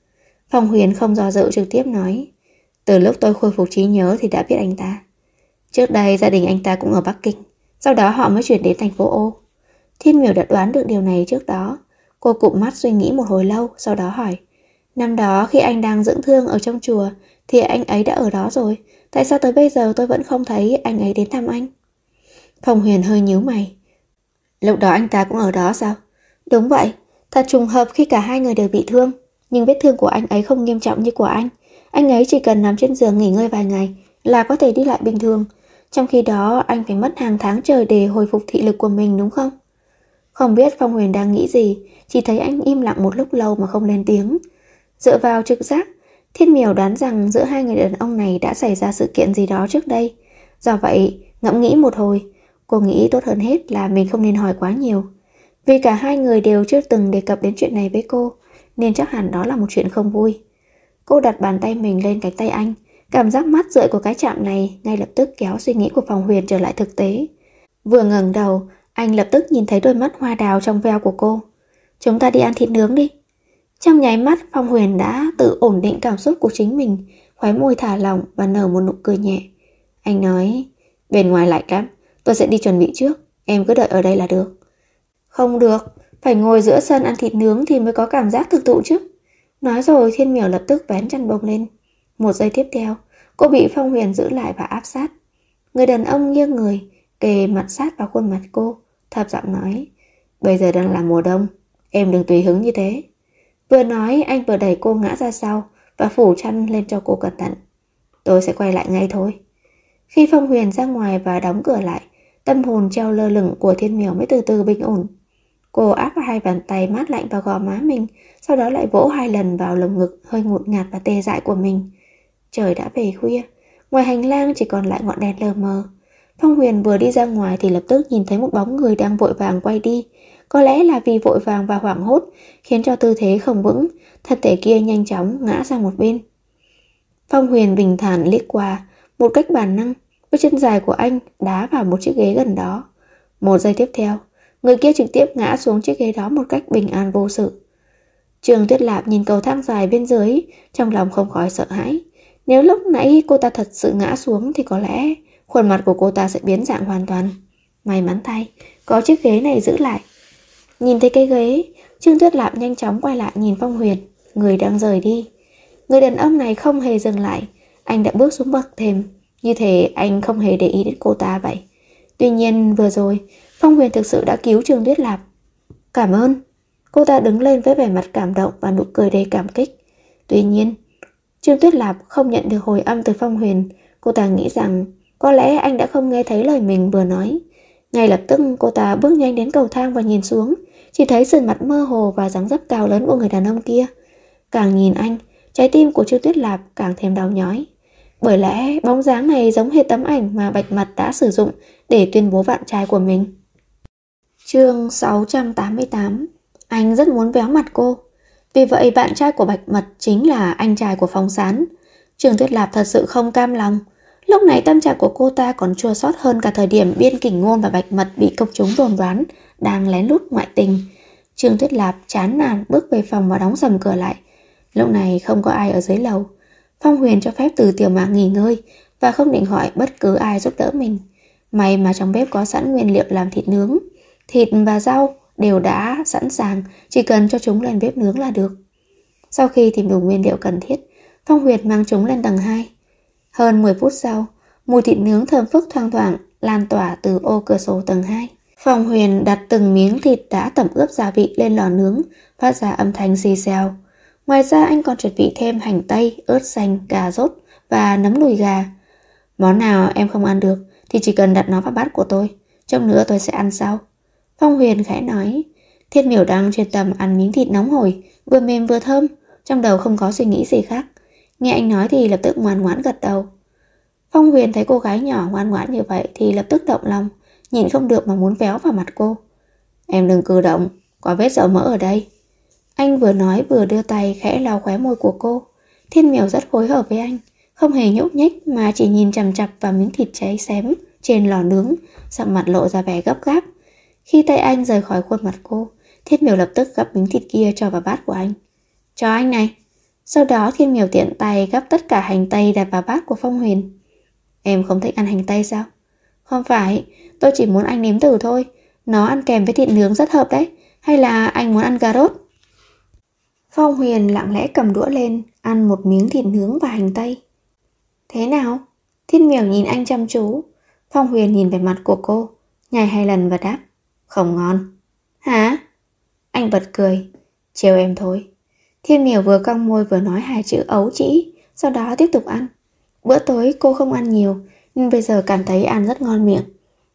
Phong Huyền không do dự trực tiếp nói, từ lúc tôi khôi phục trí nhớ thì đã biết anh ta. Trước đây gia đình anh ta cũng ở Bắc Kinh, sau đó họ mới chuyển đến thành phố Ô. Thiên Miểu đã đoán được điều này trước đó. Cô cụp mắt suy nghĩ một hồi lâu, sau đó hỏi. Năm đó khi anh đang dưỡng thương ở trong chùa thì anh ấy đã ở đó rồi. Tại sao tới bây giờ tôi vẫn không thấy anh ấy đến thăm anh? Phong Huyền hơi nhíu mày. Lúc đó anh ta cũng ở đó sao? Đúng vậy, thật trùng hợp khi cả hai người đều bị thương. Nhưng vết thương của anh ấy không nghiêm trọng như của anh. Anh ấy chỉ cần nằm trên giường nghỉ ngơi vài ngày là có thể đi lại bình thường. Trong khi đó anh phải mất hàng tháng trời để hồi phục thị lực của mình đúng không? Không biết Phong Huyền đang nghĩ gì, chỉ thấy anh im lặng một lúc lâu mà không lên tiếng. Dựa vào trực giác, Thiên Miểu đoán rằng giữa hai người đàn ông này đã xảy ra sự kiện gì đó trước đây. Do vậy, ngẫm nghĩ một hồi, cô nghĩ tốt hơn hết là mình không nên hỏi quá nhiều. Vì cả hai người đều chưa từng đề cập đến chuyện này với cô, nên chắc hẳn đó là một chuyện không vui. Cô đặt bàn tay mình lên cánh tay anh, cảm giác mát rượi của cái chạm này ngay lập tức kéo suy nghĩ của Phong Huyền trở lại thực tế. Vừa ngẩng đầu, anh lập tức nhìn thấy đôi mắt hoa đào trong veo của cô. Chúng ta đi ăn thịt nướng đi. Trong nháy mắt, Phong Huyền đã tự ổn định cảm xúc của chính mình, khóe môi thả lỏng và nở một nụ cười nhẹ. Anh nói, bên ngoài lạnh lắm, tôi sẽ đi chuẩn bị trước, em cứ đợi ở đây là được. Không được, phải ngồi giữa sân ăn thịt nướng thì mới có cảm giác thực thụ chứ. Nói rồi Thiên Miểu lập tức vén chăn bông lên. Một giây tiếp theo, cô bị Phong Huyền giữ lại và áp sát. Người đàn ông nghiêng người, kề mặt sát vào khuôn mặt cô, thấp giọng nói, bây giờ đang là mùa đông, em đừng tùy hứng như thế. Vừa nói anh vừa đẩy cô ngã ra sau và phủ chăn lên cho cô cẩn thận. Tôi sẽ quay lại ngay thôi. Khi Phong Huyền ra ngoài và đóng cửa lại, tâm hồn treo lơ lửng của Thiên Miểu mới từ từ bình ổn. Cô áp hai bàn tay mát lạnh vào gò má mình, sau đó lại vỗ hai lần vào lồng ngực hơi ngột ngạt và tê dại của mình. Trời đã về khuya, ngoài hành lang chỉ còn lại ngọn đèn lờ mờ. Phong Huyền vừa đi ra ngoài thì lập tức nhìn thấy một bóng người đang vội vàng quay đi. Có lẽ là vì vội vàng và hoảng hốt khiến cho tư thế không vững, thân thể kia nhanh chóng ngã sang một bên. Phong Huyền bình thản liếc qua, một cách bản năng, với chân dài của anh đá vào một chiếc ghế gần đó. Một giây tiếp theo, người kia trực tiếp ngã xuống chiếc ghế đó một cách bình an vô sự. Trường Tuyết Lạp nhìn cầu thang dài bên dưới, trong lòng không khỏi sợ hãi. Nếu lúc nãy cô ta thật sự ngã xuống thì có lẽ khuôn mặt của cô ta sẽ biến dạng hoàn toàn. May mắn thay, có chiếc ghế này giữ lại. Nhìn thấy cái ghế, Trương Tuyết Lạp nhanh chóng quay lại nhìn Phong Huyền, người đang rời đi. Người đàn ông này không hề dừng lại, anh đã bước xuống bậc thềm, như thể anh không hề để ý đến cô ta vậy. Tuy nhiên vừa rồi, Phong Huyền thực sự đã cứu Trương Tuyết Lạp. Cảm ơn. Cô ta đứng lên với vẻ mặt cảm động và nụ cười đầy cảm kích. Tuy nhiên, Trương Tuyết Lạp không nhận được hồi âm từ Phong Huyền. Cô ta nghĩ rằng có lẽ anh đã không nghe thấy lời mình vừa nói. Ngay lập tức cô ta bước nhanh đến cầu thang và nhìn xuống, chỉ thấy sườn mặt mơ hồ và dáng dấp cao lớn của người đàn ông kia. Càng nhìn anh, trái tim của Trương Tuyết Lạp càng thêm đau nhói. Bởi lẽ bóng dáng này giống hệt tấm ảnh mà Bạch Mật đã sử dụng để tuyên bố bạn trai của mình. Chương 688. Anh rất muốn véo mặt cô. Vì vậy bạn trai của Bạch Mật chính là anh trai của Phong Sán. Trương Tuyết Lạp thật sự không cam lòng. Lúc này tâm trạng của cô ta còn chua xót hơn cả thời điểm Biên Kình Ngôn và Bạch Mật bị công chúng đồn đoán đang lén lút ngoại tình. Trương Tuyết Lạp chán nản bước về phòng và đóng sầm cửa lại. Lúc này không có ai ở dưới lầu. Phong Huyền cho phép Từ Tiểu Mạc nghỉ ngơi và không định hỏi bất cứ ai giúp đỡ mình. May mà trong bếp có sẵn nguyên liệu làm thịt nướng. Thịt và rau đều đã sẵn sàng, chỉ cần cho chúng lên bếp nướng là được. Sau khi tìm đủ nguyên liệu cần thiết, Phong Huyền mang chúng lên tầng 2. Hơn 10 phút sau, mùi thịt nướng thơm phức thoang thoảng lan tỏa từ ô cửa sổ tầng 2. Phong Huyền đặt từng miếng thịt đã tẩm ướp gia vị lên lò nướng, phát ra âm thanh xì xèo. Ngoài ra anh còn chuẩn bị thêm hành tây, ớt xanh, cà rốt và nấm đùi gà. Món nào em không ăn được thì chỉ cần đặt nó vào bát của tôi, chốc nữa tôi sẽ ăn sau. Phong Huyền khẽ nói. Thiên Miểu đang chuyên tâm ăn miếng thịt nóng hổi, vừa mềm vừa thơm, trong đầu không có suy nghĩ gì khác. Nghe anh nói thì lập tức ngoan ngoãn gật đầu. Phong Huyền thấy cô gái nhỏ ngoan ngoãn như vậy thì lập tức động lòng, nhịn không được mà muốn véo vào mặt cô. Em đừng cử động, có vết dầu mỡ ở đây. Anh vừa nói vừa đưa tay khẽ lau khóe môi của cô. Thiên Miểu rất phối hợp với anh, không hề nhúc nhích mà chỉ nhìn chằm chằm vào miếng thịt cháy xém trên lò nướng, sắc mặt lộ ra vẻ gấp gáp. Khi tay anh rời khỏi khuôn mặt cô, Thiên Miểu lập tức gắp miếng thịt kia cho vào bát của anh. Cho anh này. Sau đó Thiên Miểu tiện tay gắp tất cả hành tây đặt vào bát của Phong Huyền. Em không thích ăn hành tây sao? Không phải, tôi chỉ muốn anh nếm thử thôi. Nó ăn kèm với thịt nướng rất hợp đấy. Hay là anh muốn ăn cà rốt? Phong Huyền lặng lẽ cầm đũa lên, ăn một miếng thịt nướng và hành tây. Thế nào? Thiên Miểu nhìn anh chăm chú. Phong Huyền nhìn về mặt của cô, nhai 2 lần và đáp. Không ngon. Hả? Anh bật cười. Trêu em thôi. Thiên Miểu vừa cong môi vừa nói 2 chữ ấu trĩ, sau đó tiếp tục ăn. Bữa tối cô không ăn nhiều, nhưng bây giờ cảm thấy ăn rất ngon miệng.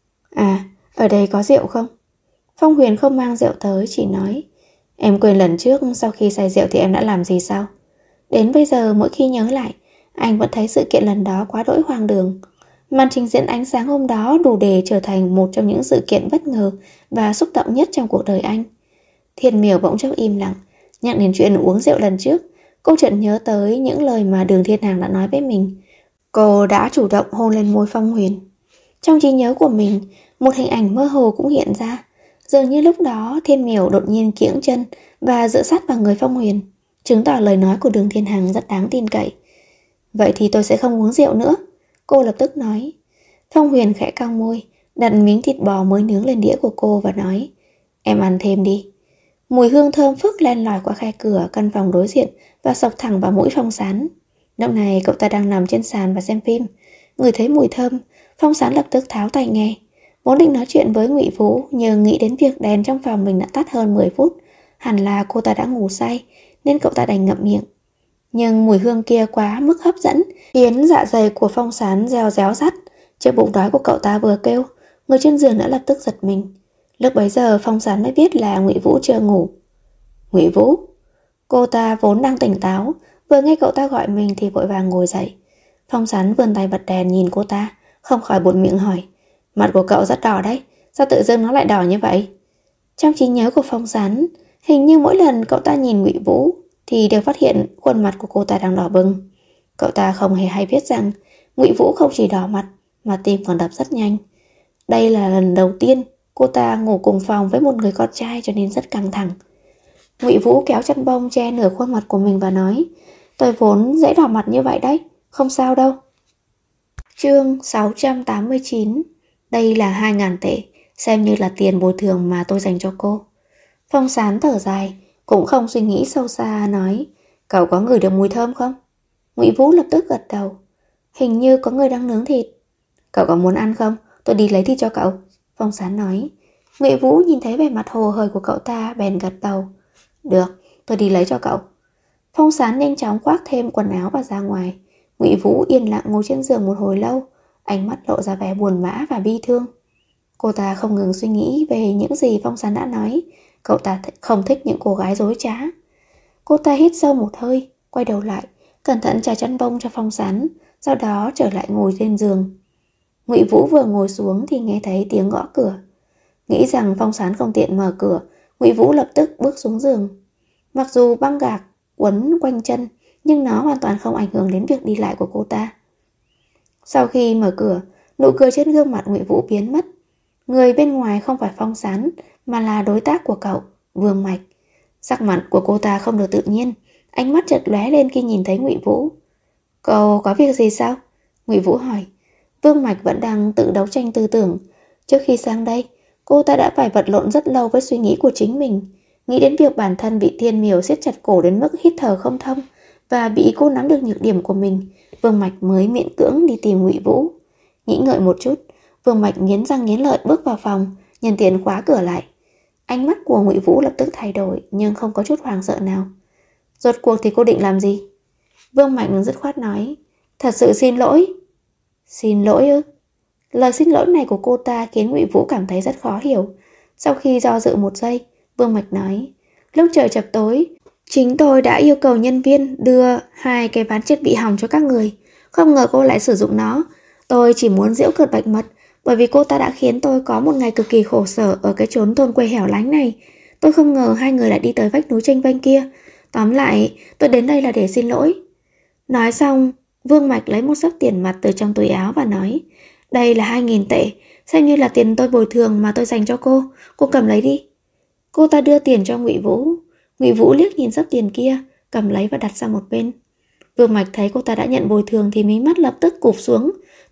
À, ở đây có rượu không? Phong Huyền không mang rượu tới, chỉ nói. Em quên lần trước sau khi say rượu thì em đã làm gì sao? Đến bây giờ mỗi khi nhớ lại, anh vẫn thấy sự kiện lần đó quá đỗi hoang đường. Màn trình diễn ánh sáng hôm đó đủ để trở thành một trong những sự kiện bất ngờ và xúc động nhất trong cuộc đời anh. Thiên Miểu bỗng chốc im lặng. Nhắc đến chuyện uống rượu lần trước, cô chợt nhớ tới những lời mà Đường Thiên Hằng đã nói với mình. Cô đã chủ động hôn lên môi Phong Huyền. Trong trí nhớ của mình, một hình ảnh mơ hồ cũng hiện ra. Dường như lúc đó Thiên Miểu đột nhiên kiễng chân và dựa sát vào người Phong Huyền, chứng tỏ lời nói của Đường Thiên Hằng rất đáng tin cậy. Vậy thì tôi sẽ không uống rượu nữa, cô lập tức nói. Phong Huyền khẽ cong môi, đặt miếng thịt bò mới nướng lên đĩa của cô và nói. Em ăn thêm đi. Mùi hương thơm phức len lỏi qua khe cửa căn phòng đối diện và xộc thẳng vào mũi Phong Sán. Lúc này cậu ta đang nằm trên sàn và xem phim. Ngửi thấy mùi thơm, Phong Sán lập tức tháo tai nghe. Vốn định nói chuyện với Ngụy Vũ, nhưng nghĩ đến việc đèn trong phòng mình đã tắt hơn 10 phút, hẳn là cô ta đã ngủ say, nên cậu ta đành ngậm miệng. Nhưng mùi hương kia quá mức hấp dẫn, khiến dạ dày của Phong Sán reo réo rắt. Chiếc bụng đói của cậu ta vừa kêu, người trên giường đã lập tức giật mình. Lúc bấy giờ Phong Sán mới biết là Ngụy Vũ chưa ngủ. Ngụy Vũ? Cô ta vốn đang tỉnh táo, vừa nghe cậu ta gọi mình thì vội vàng ngồi dậy. Phong Sán vươn tay bật đèn nhìn cô ta, không khỏi buột miệng hỏi. Mặt của cậu rất đỏ đấy, sao tự dưng nó lại đỏ như vậy? Trong trí nhớ của Phong Sán, hình như mỗi lần cậu ta nhìn Ngụy Vũ thì đều phát hiện khuôn mặt của cô ta đang đỏ bừng. Cậu ta không hề hay biết rằng Ngụy Vũ không chỉ đỏ mặt mà tim còn đập rất nhanh. Đây là lần đầu tiên cô ta ngủ cùng phòng với một người con trai cho nên rất căng thẳng. Ngụy Vũ kéo chăn bông che nửa khuôn mặt của mình và nói. Tôi vốn dễ đỏ mặt như vậy đấy, không sao đâu. Chương 689. Đây là 2.000 tệ, xem như là tiền bồi thường mà tôi dành cho cô. Phong Sán thở dài, cũng không suy nghĩ sâu xa, nói. Cậu có ngửi được mùi thơm không? Ngụy Vũ lập tức gật đầu. Hình như có người đang nướng thịt. Cậu có muốn ăn không? Tôi đi lấy thịt cho cậu. Phong Sán nói. Ngụy Vũ nhìn thấy vẻ mặt hồ hởi của cậu ta bèn gật đầu. Được, tôi đi lấy cho cậu. Phong Sán nhanh chóng khoác thêm quần áo và ra ngoài. Ngụy Vũ yên lặng ngồi trên giường một hồi lâu, ánh mắt lộ ra vẻ buồn bã và bi thương. Cô ta không ngừng suy nghĩ về những gì Phong Sán đã nói. Cậu ta không thích những cô gái dối trá. Cô ta hít sâu một hơi, quay đầu lại, cẩn thận trải chăn bông cho Phong Sán, sau đó trở lại ngồi trên giường. Ngụy Vũ vừa ngồi xuống thì nghe thấy tiếng gõ cửa. Nghĩ rằng Phong Sán không tiện mở cửa, Ngụy Vũ lập tức bước xuống giường. Mặc dù băng gạc quấn quanh chân, nhưng nó hoàn toàn không ảnh hưởng đến việc đi lại của cô ta. Sau khi mở cửa, nụ cười trên gương mặt Ngụy Vũ biến mất. Người bên ngoài không phải Phong Sán, mà là đối tác của cậu, Vương Mạch. Sắc mặt của cô ta không được tự nhiên, ánh mắt chợt lóe lên khi nhìn thấy Ngụy Vũ. Cậu có việc gì sao? Ngụy Vũ hỏi. Vương Mạch vẫn đang tự đấu tranh tư tưởng. Trước khi sang đây, cô ta đã phải vật lộn rất lâu với suy nghĩ của chính mình. Nghĩ đến việc bản thân bị Thiên Miểu siết chặt cổ đến mức hít thở không thông và bị cô nắm được nhược điểm của mình, Vương Mạch mới miễn cưỡng đi tìm Ngụy Vũ. Nghĩ ngợi một chút, Vương Mạch nghiến răng nghiến lợi bước vào phòng, nhân tiện khóa cửa lại. Ánh mắt của Ngụy Vũ lập tức thay đổi, nhưng không có chút hoảng sợ nào. Rốt cuộc thì cô định làm gì? Vương Mạch dứt khoát nói. Thật sự xin lỗi. Xin lỗi ư? Lời xin lỗi này của cô ta khiến Ngụy Vũ cảm thấy rất khó hiểu. Sau khi do dự một giây, Vương Mạch nói. Lúc trời chập tối, chính tôi đã yêu cầu nhân viên đưa 2 cái ván chết bị hỏng cho các người. Không ngờ cô lại sử dụng nó. Tôi chỉ muốn giễu cợt Bạch Mật, bởi vì cô ta đã khiến tôi có một ngày cực kỳ khổ sở ở cái chốn thôn quê hẻo lánh này. Tôi không ngờ 2 người lại đi tới vách núi chênh vênh kia. Tóm lại, tôi đến đây là để xin lỗi. Nói xong, Vương Mạch lấy một xấp tiền mặt từ trong túi áo và nói. Đây là 2.000 tệ, xem như là tiền tôi bồi thường mà tôi dành cho cô cầm lấy đi. Cô ta đưa tiền cho Ngụy Vũ. Ngụy Vũ liếc nhìn xấp tiền kia, cầm lấy và đặt sang một bên. Vương Mạch thấy cô ta đã nhận bồi thường thì mí mắt lập tức cụp xuống,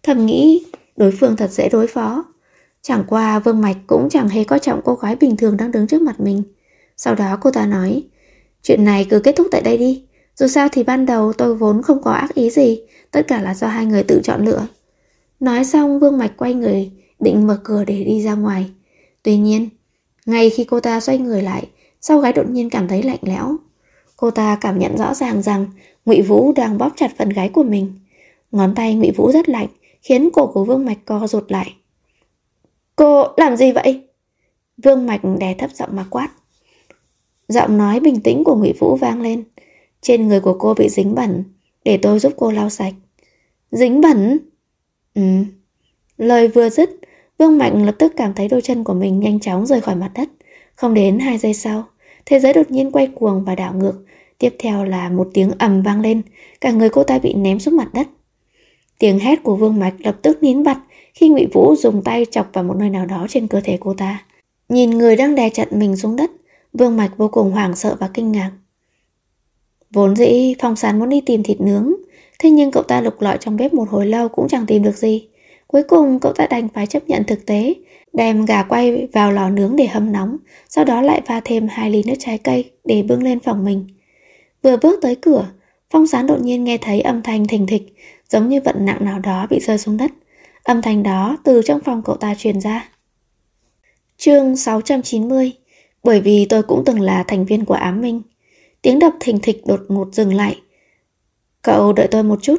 Thầm nghĩ đối phương thật dễ đối phó. Chẳng qua Vương Mạch cũng chẳng hề coi trọng cô gái bình thường đang đứng trước mặt mình. Sau đó cô ta nói, chuyện này cứ kết thúc tại đây đi. Dù sao thì ban đầu tôi vốn không có ác ý gì, tất cả là do hai người tự chọn lựa. Nói xong Vương Mạch quay người, định mở cửa để đi ra ngoài. Tuy nhiên, ngay khi cô ta xoay người lại, sau gáy đột nhiên cảm thấy lạnh lẽo. Cô ta cảm nhận rõ ràng rằng Ngụy Vũ đang bóp chặt phần gáy của mình. Ngón tay Ngụy Vũ rất lạnh, khiến cổ của Vương Mạch co rụt lại. Cô làm gì vậy? Vương Mạch đè thấp giọng mà quát. Giọng nói bình tĩnh của Ngụy Vũ vang lên. Trên người của cô bị dính bẩn, để tôi giúp cô lau sạch. Dính bẩn? Lời vừa dứt, Vương Mạch lập tức cảm thấy đôi chân của mình nhanh chóng rời khỏi mặt đất. Không đến 2 giây sau, thế giới đột nhiên quay cuồng và đảo ngược. Tiếp theo là một tiếng ầm vang lên, cả người cô ta bị ném xuống mặt đất. Tiếng hét của Vương Mạch lập tức nín bặt khi Ngụy Vũ dùng tay chọc vào một nơi nào đó trên cơ thể cô ta. Nhìn người đang đè chặt mình xuống đất, Vương Mạch vô cùng hoảng sợ và kinh ngạc. Vốn dĩ Phong Sán muốn đi tìm thịt nướng, thế nhưng cậu ta lục lọi trong bếp một hồi lâu cũng chẳng tìm được gì. Cuối cùng cậu ta đành phải chấp nhận thực tế, đem gà quay vào lò nướng để hâm nóng, sau đó lại pha thêm 2 ly nước trái cây để bưng lên phòng mình. Vừa bước tới cửa, Phong Sán đột nhiên nghe thấy âm thanh thình thịch, giống như vật nặng nào đó bị rơi xuống đất. Âm thanh đó từ trong phòng cậu ta truyền ra. Chương 690. Bởi vì tôi cũng từng là thành viên của Ám Minh. Tiếng đập thình thịch đột ngột dừng lại. Cậu đợi tôi một chút.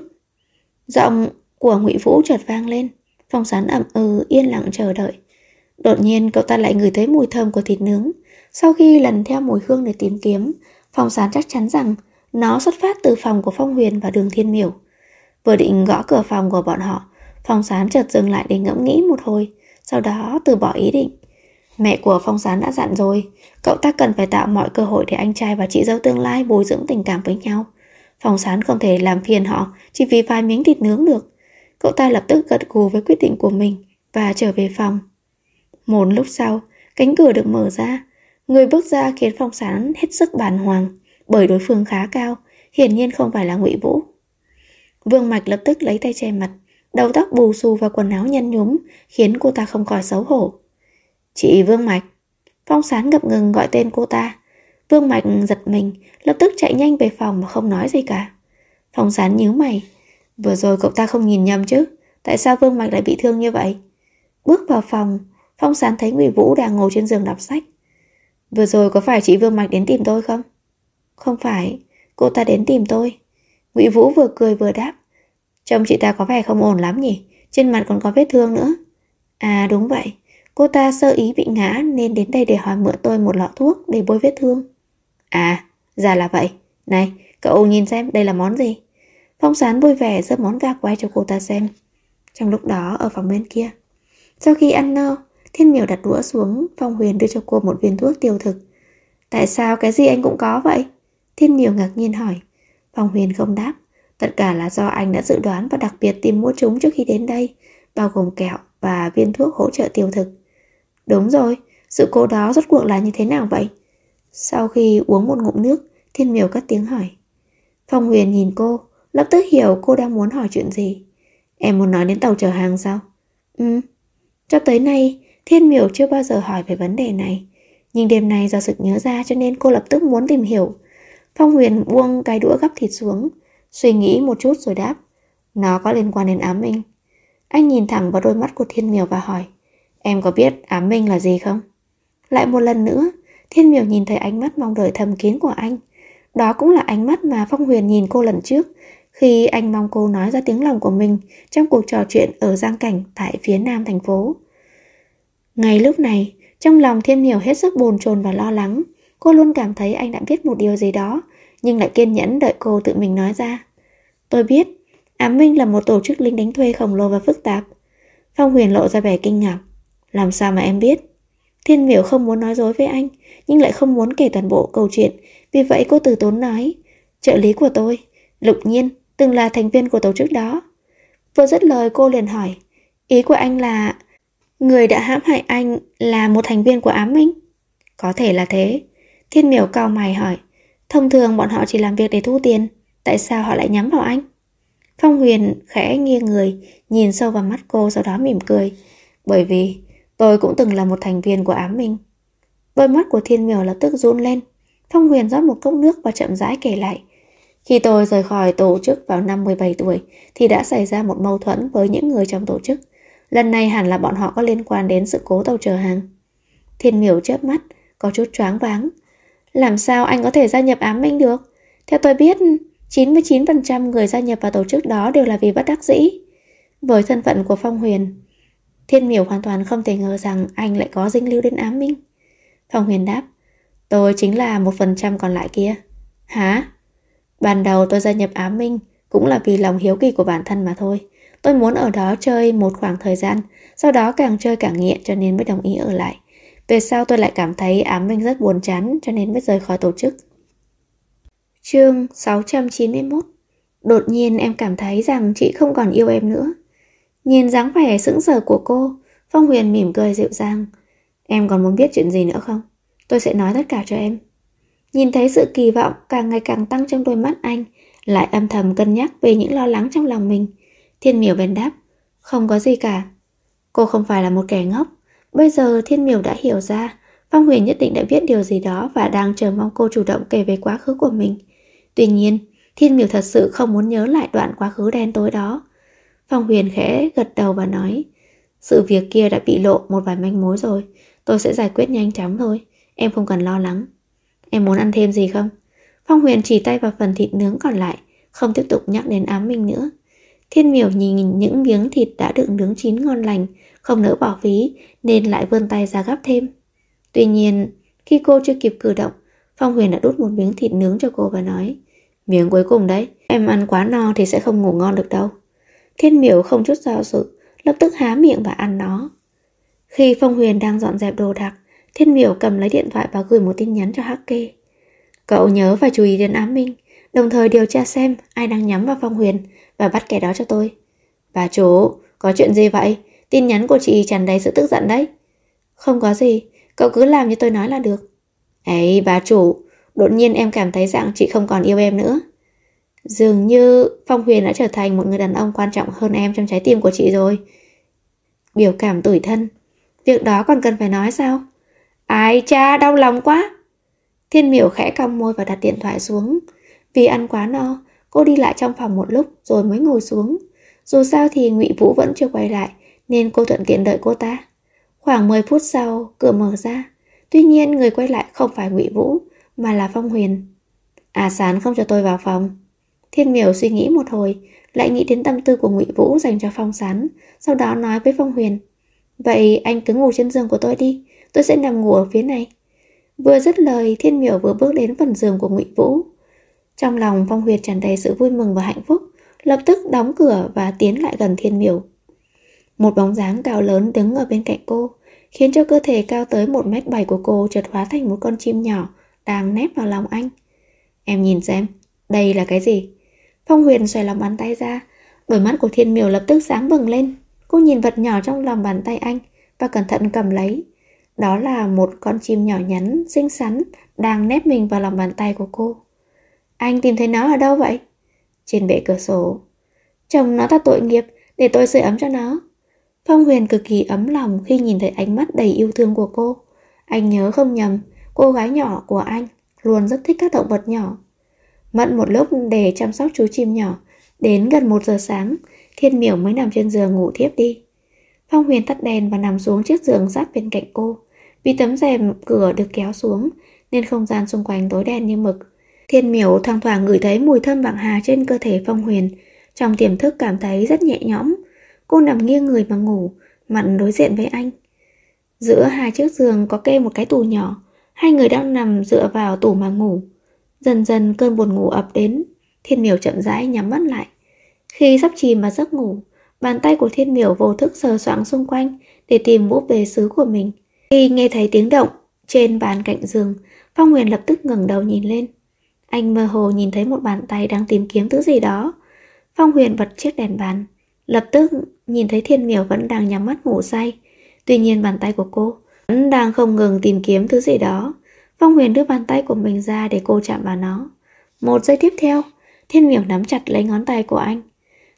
Giọng của Ngụy Vũ chợt vang lên. Phong Sán ậm ừ yên lặng chờ đợi. Đột nhiên cậu ta lại ngửi thấy mùi thơm của thịt nướng. Sau khi lần theo mùi hương để tìm kiếm, Phong Sán chắc chắn rằng nó xuất phát từ phòng của Phong Huyền và Đường Thiên Miểu. Vừa định gõ cửa phòng của bọn họ, Phong Sán chợt dừng lại để ngẫm nghĩ một hồi, sau đó từ bỏ ý định. Mẹ của Phong Sán đã dặn rồi, cậu ta cần phải tạo mọi cơ hội để anh trai và chị dâu tương lai bồi dưỡng tình cảm với nhau. Phong Sán không thể làm phiền họ chỉ vì vài miếng thịt nướng được. Cậu ta lập tức gật gù với quyết định của mình và trở về phòng. Một lúc sau, cánh cửa được mở ra. Người bước ra khiến Phong Sán hết sức bàng hoàng, bởi đối phương khá cao, hiển nhiên không phải là Ngụy Vũ. Vương Mạch lập tức lấy tay che mặt, đầu tóc bù xù và quần áo nhăn nhúm khiến cô ta không khỏi xấu hổ. Chị Vương Mạch. Phong Sán ngập ngừng gọi tên cô ta. Vương Mạch giật mình, lập tức chạy nhanh về phòng mà không nói gì cả. Phong Sán nhíu mày. Vừa rồi cậu ta không nhìn nhầm chứ? Tại sao Vương Mạch lại bị thương như vậy? Bước vào phòng, Phong Sán thấy Ngụy Vũ đang ngồi trên giường đọc sách. Vừa rồi có phải chị Vương Mạch đến tìm tôi không? Không phải, cô ta đến tìm tôi. Ngụy Vũ vừa cười vừa đáp. Trông chị ta có vẻ không ổn lắm nhỉ? Trên mặt còn có vết thương nữa. À đúng vậy, cô ta sơ ý bị ngã nên đến đây để hỏi mượn tôi một lọ thuốc để bôi vết thương. À, ra là vậy. Này, cậu nhìn xem đây là món gì? Phong Sán vui vẻ giơ món gà quay cho cô ta xem. Trong lúc đó ở phòng bên kia, sau khi ăn no, Thiên Miểu đặt đũa xuống, Phong Huyền đưa cho cô một viên thuốc tiêu thực. Tại sao cái gì anh cũng có vậy? Thiên Miểu ngạc nhiên hỏi. Phong Huyền không đáp. Tất cả là do anh đã dự đoán và đặc biệt tìm mua chúng trước khi đến đây, bao gồm kẹo và viên thuốc hỗ trợ tiêu thực. Đúng rồi, sự cố đó rốt cuộc là như thế nào vậy? Sau khi uống một ngụm nước, Thiên Miểu cất tiếng hỏi. Phong Huyền nhìn cô, lập tức hiểu cô đang muốn hỏi chuyện gì. Em muốn nói đến tàu chở hàng sao? Cho tới nay, Thiên Miểu chưa bao giờ hỏi về vấn đề này. Nhưng đêm nay do sực nhớ ra cho nên cô lập tức muốn tìm hiểu. Phong Huyền buông cái đũa gắp thịt xuống, suy nghĩ một chút rồi đáp. Nó có liên quan đến Ám Minh. Anh nhìn thẳng vào đôi mắt của Thiên Miểu và hỏi. Em có biết Ám Minh là gì không? Lại một lần nữa, Thiên Miểu nhìn thấy ánh mắt mong đợi thầm kín của anh. Đó cũng là ánh mắt mà Phong Huyền nhìn cô lần trước, khi anh mong cô nói ra tiếng lòng của mình trong cuộc trò chuyện ở Giang Cảnh tại phía nam thành phố. Ngay lúc này, trong lòng Thiên Miểu hết sức bồn chồn và lo lắng. Cô luôn cảm thấy anh đã biết một điều gì đó, nhưng lại kiên nhẫn đợi cô tự mình nói ra. Tôi biết, Ám Minh là một tổ chức lính đánh thuê khổng lồ và phức tạp. Phong Huyền lộ ra vẻ kinh ngạc. Làm sao mà em biết? Thiên Miểu không muốn nói dối với anh, nhưng lại không muốn kể toàn bộ câu chuyện, vì vậy cô từ tốn nói. Trợ lý của tôi, Lục Nhiên, từng là thành viên của tổ chức đó. Vừa dứt lời cô liền hỏi. Ý của anh là người đã hãm hại anh là một thành viên của Ám Minh? Có thể là thế. Thiên Miểu cau mày hỏi. Thông thường bọn họ chỉ làm việc để thu tiền, tại sao họ lại nhắm vào anh? Phong Huyền khẽ nghiêng người, nhìn sâu vào mắt cô, sau đó mỉm cười. Bởi vì tôi cũng từng là một thành viên của Ám Minh. Đôi mắt của Thiên Miểu lập tức run lên. Phong Huyền rót một cốc nước và chậm rãi kể lại. Khi tôi rời khỏi tổ chức vào năm 17 tuổi thì đã xảy ra một mâu thuẫn với những người trong tổ chức. Lần này hẳn là bọn họ có liên quan đến sự cố tàu chở hàng. Thiên Miểu chớp mắt, có chút choáng váng. Làm sao anh có thể gia nhập Ám Minh được? Theo tôi biết, 99% người gia nhập vào tổ chức đó đều là vì bất đắc dĩ. Với thân phận của Phong Huyền, Thiên Miểu hoàn toàn không thể ngờ rằng anh lại có dính líu đến Ám Minh. Phong Huyền đáp, tôi chính là 1% còn lại kia. Hả? Ban đầu tôi gia nhập Ám Minh cũng là vì lòng hiếu kỳ của bản thân mà thôi. Tôi muốn ở đó chơi một khoảng thời gian, sau đó càng chơi càng nghiện cho nên mới đồng ý ở lại. Về sau tôi lại cảm thấy Ám Minh rất buồn chán cho nên mới rời khỏi tổ chức. Chương 691. Đột nhiên em cảm thấy rằng chị không còn yêu em nữa. Nhìn dáng vẻ sững sờ của cô, Phong Huyền mỉm cười dịu dàng. Em còn muốn biết chuyện gì nữa không? Tôi sẽ nói tất cả cho em. Nhìn thấy sự kỳ vọng càng ngày càng tăng trong đôi mắt anh, lại âm thầm cân nhắc về những lo lắng trong lòng mình. Thiên Miểu bèn đáp, không có gì cả. Cô không phải là một kẻ ngốc. Bây giờ Thiên Miểu đã hiểu ra Phong Huyền nhất định đã biết điều gì đó và đang chờ mong cô chủ động kể về quá khứ của mình. Tuy nhiên, Thiên Miểu thật sự không muốn nhớ lại đoạn quá khứ đen tối đó. Phong Huyền khẽ gật đầu và nói, sự việc kia đã bị lộ một vài manh mối rồi. Tôi sẽ giải quyết nhanh chóng thôi. Em không cần lo lắng. Em muốn ăn thêm gì không? Phong Huyền chỉ tay vào phần thịt nướng còn lại, không tiếp tục nhắc đến Ám Minh nữa. Thiên Miểu nhìn những miếng thịt đã được nướng chín ngon lành, không nỡ bỏ phí nên lại vươn tay ra gắp thêm. Tuy nhiên, khi cô chưa kịp cử động, Phong Huyền đã đút một miếng thịt nướng cho cô và nói, miếng cuối cùng đấy, em ăn quá no thì sẽ không ngủ ngon được đâu. Thiên Miểu không chút do dự, lập tức há miệng và ăn nó. Khi Phong Huyền đang dọn dẹp đồ đạc, Thiên Miểu cầm lấy điện thoại và gửi một tin nhắn cho Hắc Kê. Cậu nhớ phải chú ý đến Ám Minh, đồng thời điều tra xem ai đang nhắm vào Phong Huyền và bắt kẻ đó cho tôi. Bà chủ, có chuyện gì vậy? Tin nhắn của chị tràn đầy sự tức giận đấy. Không có gì, cậu cứ làm như tôi nói là được. Ấy bà chủ, đột nhiên em cảm thấy rằng chị không còn yêu em nữa. Dường như Phong Huyền đã trở thành một người đàn ông quan trọng hơn em trong trái tim của chị rồi. Biểu cảm tủi thân. Việc đó còn cần phải nói sao? Ai cha, đau lòng quá. Thiên Miểu khẽ cong môi và đặt điện thoại xuống. Vì ăn quá no, cô đi lại trong phòng một lúc rồi mới ngồi xuống. Dù sao thì Ngụy Vũ vẫn chưa quay lại nên cô thuận tiện đợi cô ta. Khoảng 10 phút sau, cửa mở ra. Tuy nhiên người quay lại không phải Ngụy Vũ mà là Phong Huyền. À Sán không cho tôi vào phòng. Thiên Miểu suy nghĩ một hồi, lại nghĩ đến tâm tư của Ngụy Vũ dành cho Phong Sán, sau đó nói với Phong Huyền, vậy anh cứ ngủ trên giường của tôi đi, tôi sẽ nằm ngủ ở phía này. Vừa dứt lời, Thiên Miểu vừa bước đến phần giường của Ngụy Vũ. Trong lòng Phong Huyền tràn đầy sự vui mừng và hạnh phúc, lập tức đóng cửa và tiến lại gần Thiên Miểu. Một bóng dáng cao lớn đứng ở bên cạnh cô, khiến cho cơ thể cao tới 1m7 của cô chợt hóa thành một con chim nhỏ đang nép vào lòng anh. Em nhìn xem, đây là cái gì? Phong Huyền xoay lòng bàn tay ra, đôi mắt của Thiên Miểu lập tức sáng bừng lên. Cô nhìn vật nhỏ trong lòng bàn tay anh và cẩn thận cầm lấy. Đó là một con chim nhỏ nhắn, xinh xắn, đang nép mình vào lòng bàn tay của cô. Anh tìm thấy nó ở đâu vậy? Trên bệ cửa sổ. Chồng nó thật tội nghiệp, để tôi sưởi ấm cho nó. Phong Huyền cực kỳ ấm lòng khi nhìn thấy ánh mắt đầy yêu thương của cô. Anh nhớ không nhầm, cô gái nhỏ của anh luôn rất thích các động vật nhỏ. Mất một lúc để chăm sóc chú chim nhỏ, đến gần 1 giờ sáng, Thiên Miểu mới nằm trên giường ngủ thiếp đi. Phong Huyền tắt đèn và nằm xuống chiếc giường sát bên cạnh cô. Vì tấm rèm cửa được kéo xuống nên không gian xung quanh tối đen như mực. Thiên Miểu thoang thoảng ngửi thấy mùi thơm bạc hà trên cơ thể Phong Huyền, trong tiềm thức cảm thấy rất nhẹ nhõm. Cô nằm nghiêng người mà ngủ, mặt đối diện với anh. Giữa hai chiếc giường có kê một cái tủ nhỏ, hai người đang nằm dựa vào tủ mà ngủ. Dần dần cơn buồn ngủ ập đến, Thiên Miểu chậm rãi nhắm mắt lại. Khi sắp chìm vào giấc ngủ, bàn tay của Thiên Miểu vô thức sờ soạng xung quanh để tìm búp bê sứ của mình. Khi nghe thấy tiếng động trên bàn cạnh giường, Phong Huyền lập tức ngẩng đầu nhìn lên. Anh mơ hồ nhìn thấy một bàn tay đang tìm kiếm thứ gì đó. Phong Huyền bật chiếc đèn bàn, lập tức nhìn thấy Thiên Miểu vẫn đang nhắm mắt ngủ say. Tuy nhiên bàn tay của cô vẫn đang không ngừng tìm kiếm thứ gì đó. Phong Huyền đưa bàn tay của mình ra để cô chạm vào nó. 1 giây tiếp theo, Thiên Miểu nắm chặt lấy ngón tay của anh.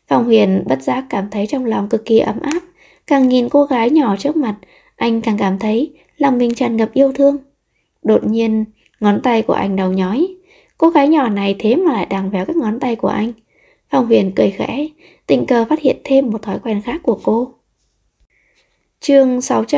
Phong Huyền bất giác cảm thấy trong lòng cực kỳ ấm áp. Càng nhìn cô gái nhỏ trước mặt, anh càng cảm thấy lòng mình tràn ngập yêu thương. Đột nhiên, ngón tay của anh đau nhói. Cô gái nhỏ này thế mà lại đang véo các ngón tay của anh. Phong Huyền cười khẽ, tình cờ phát hiện thêm một thói quen khác của cô. Chương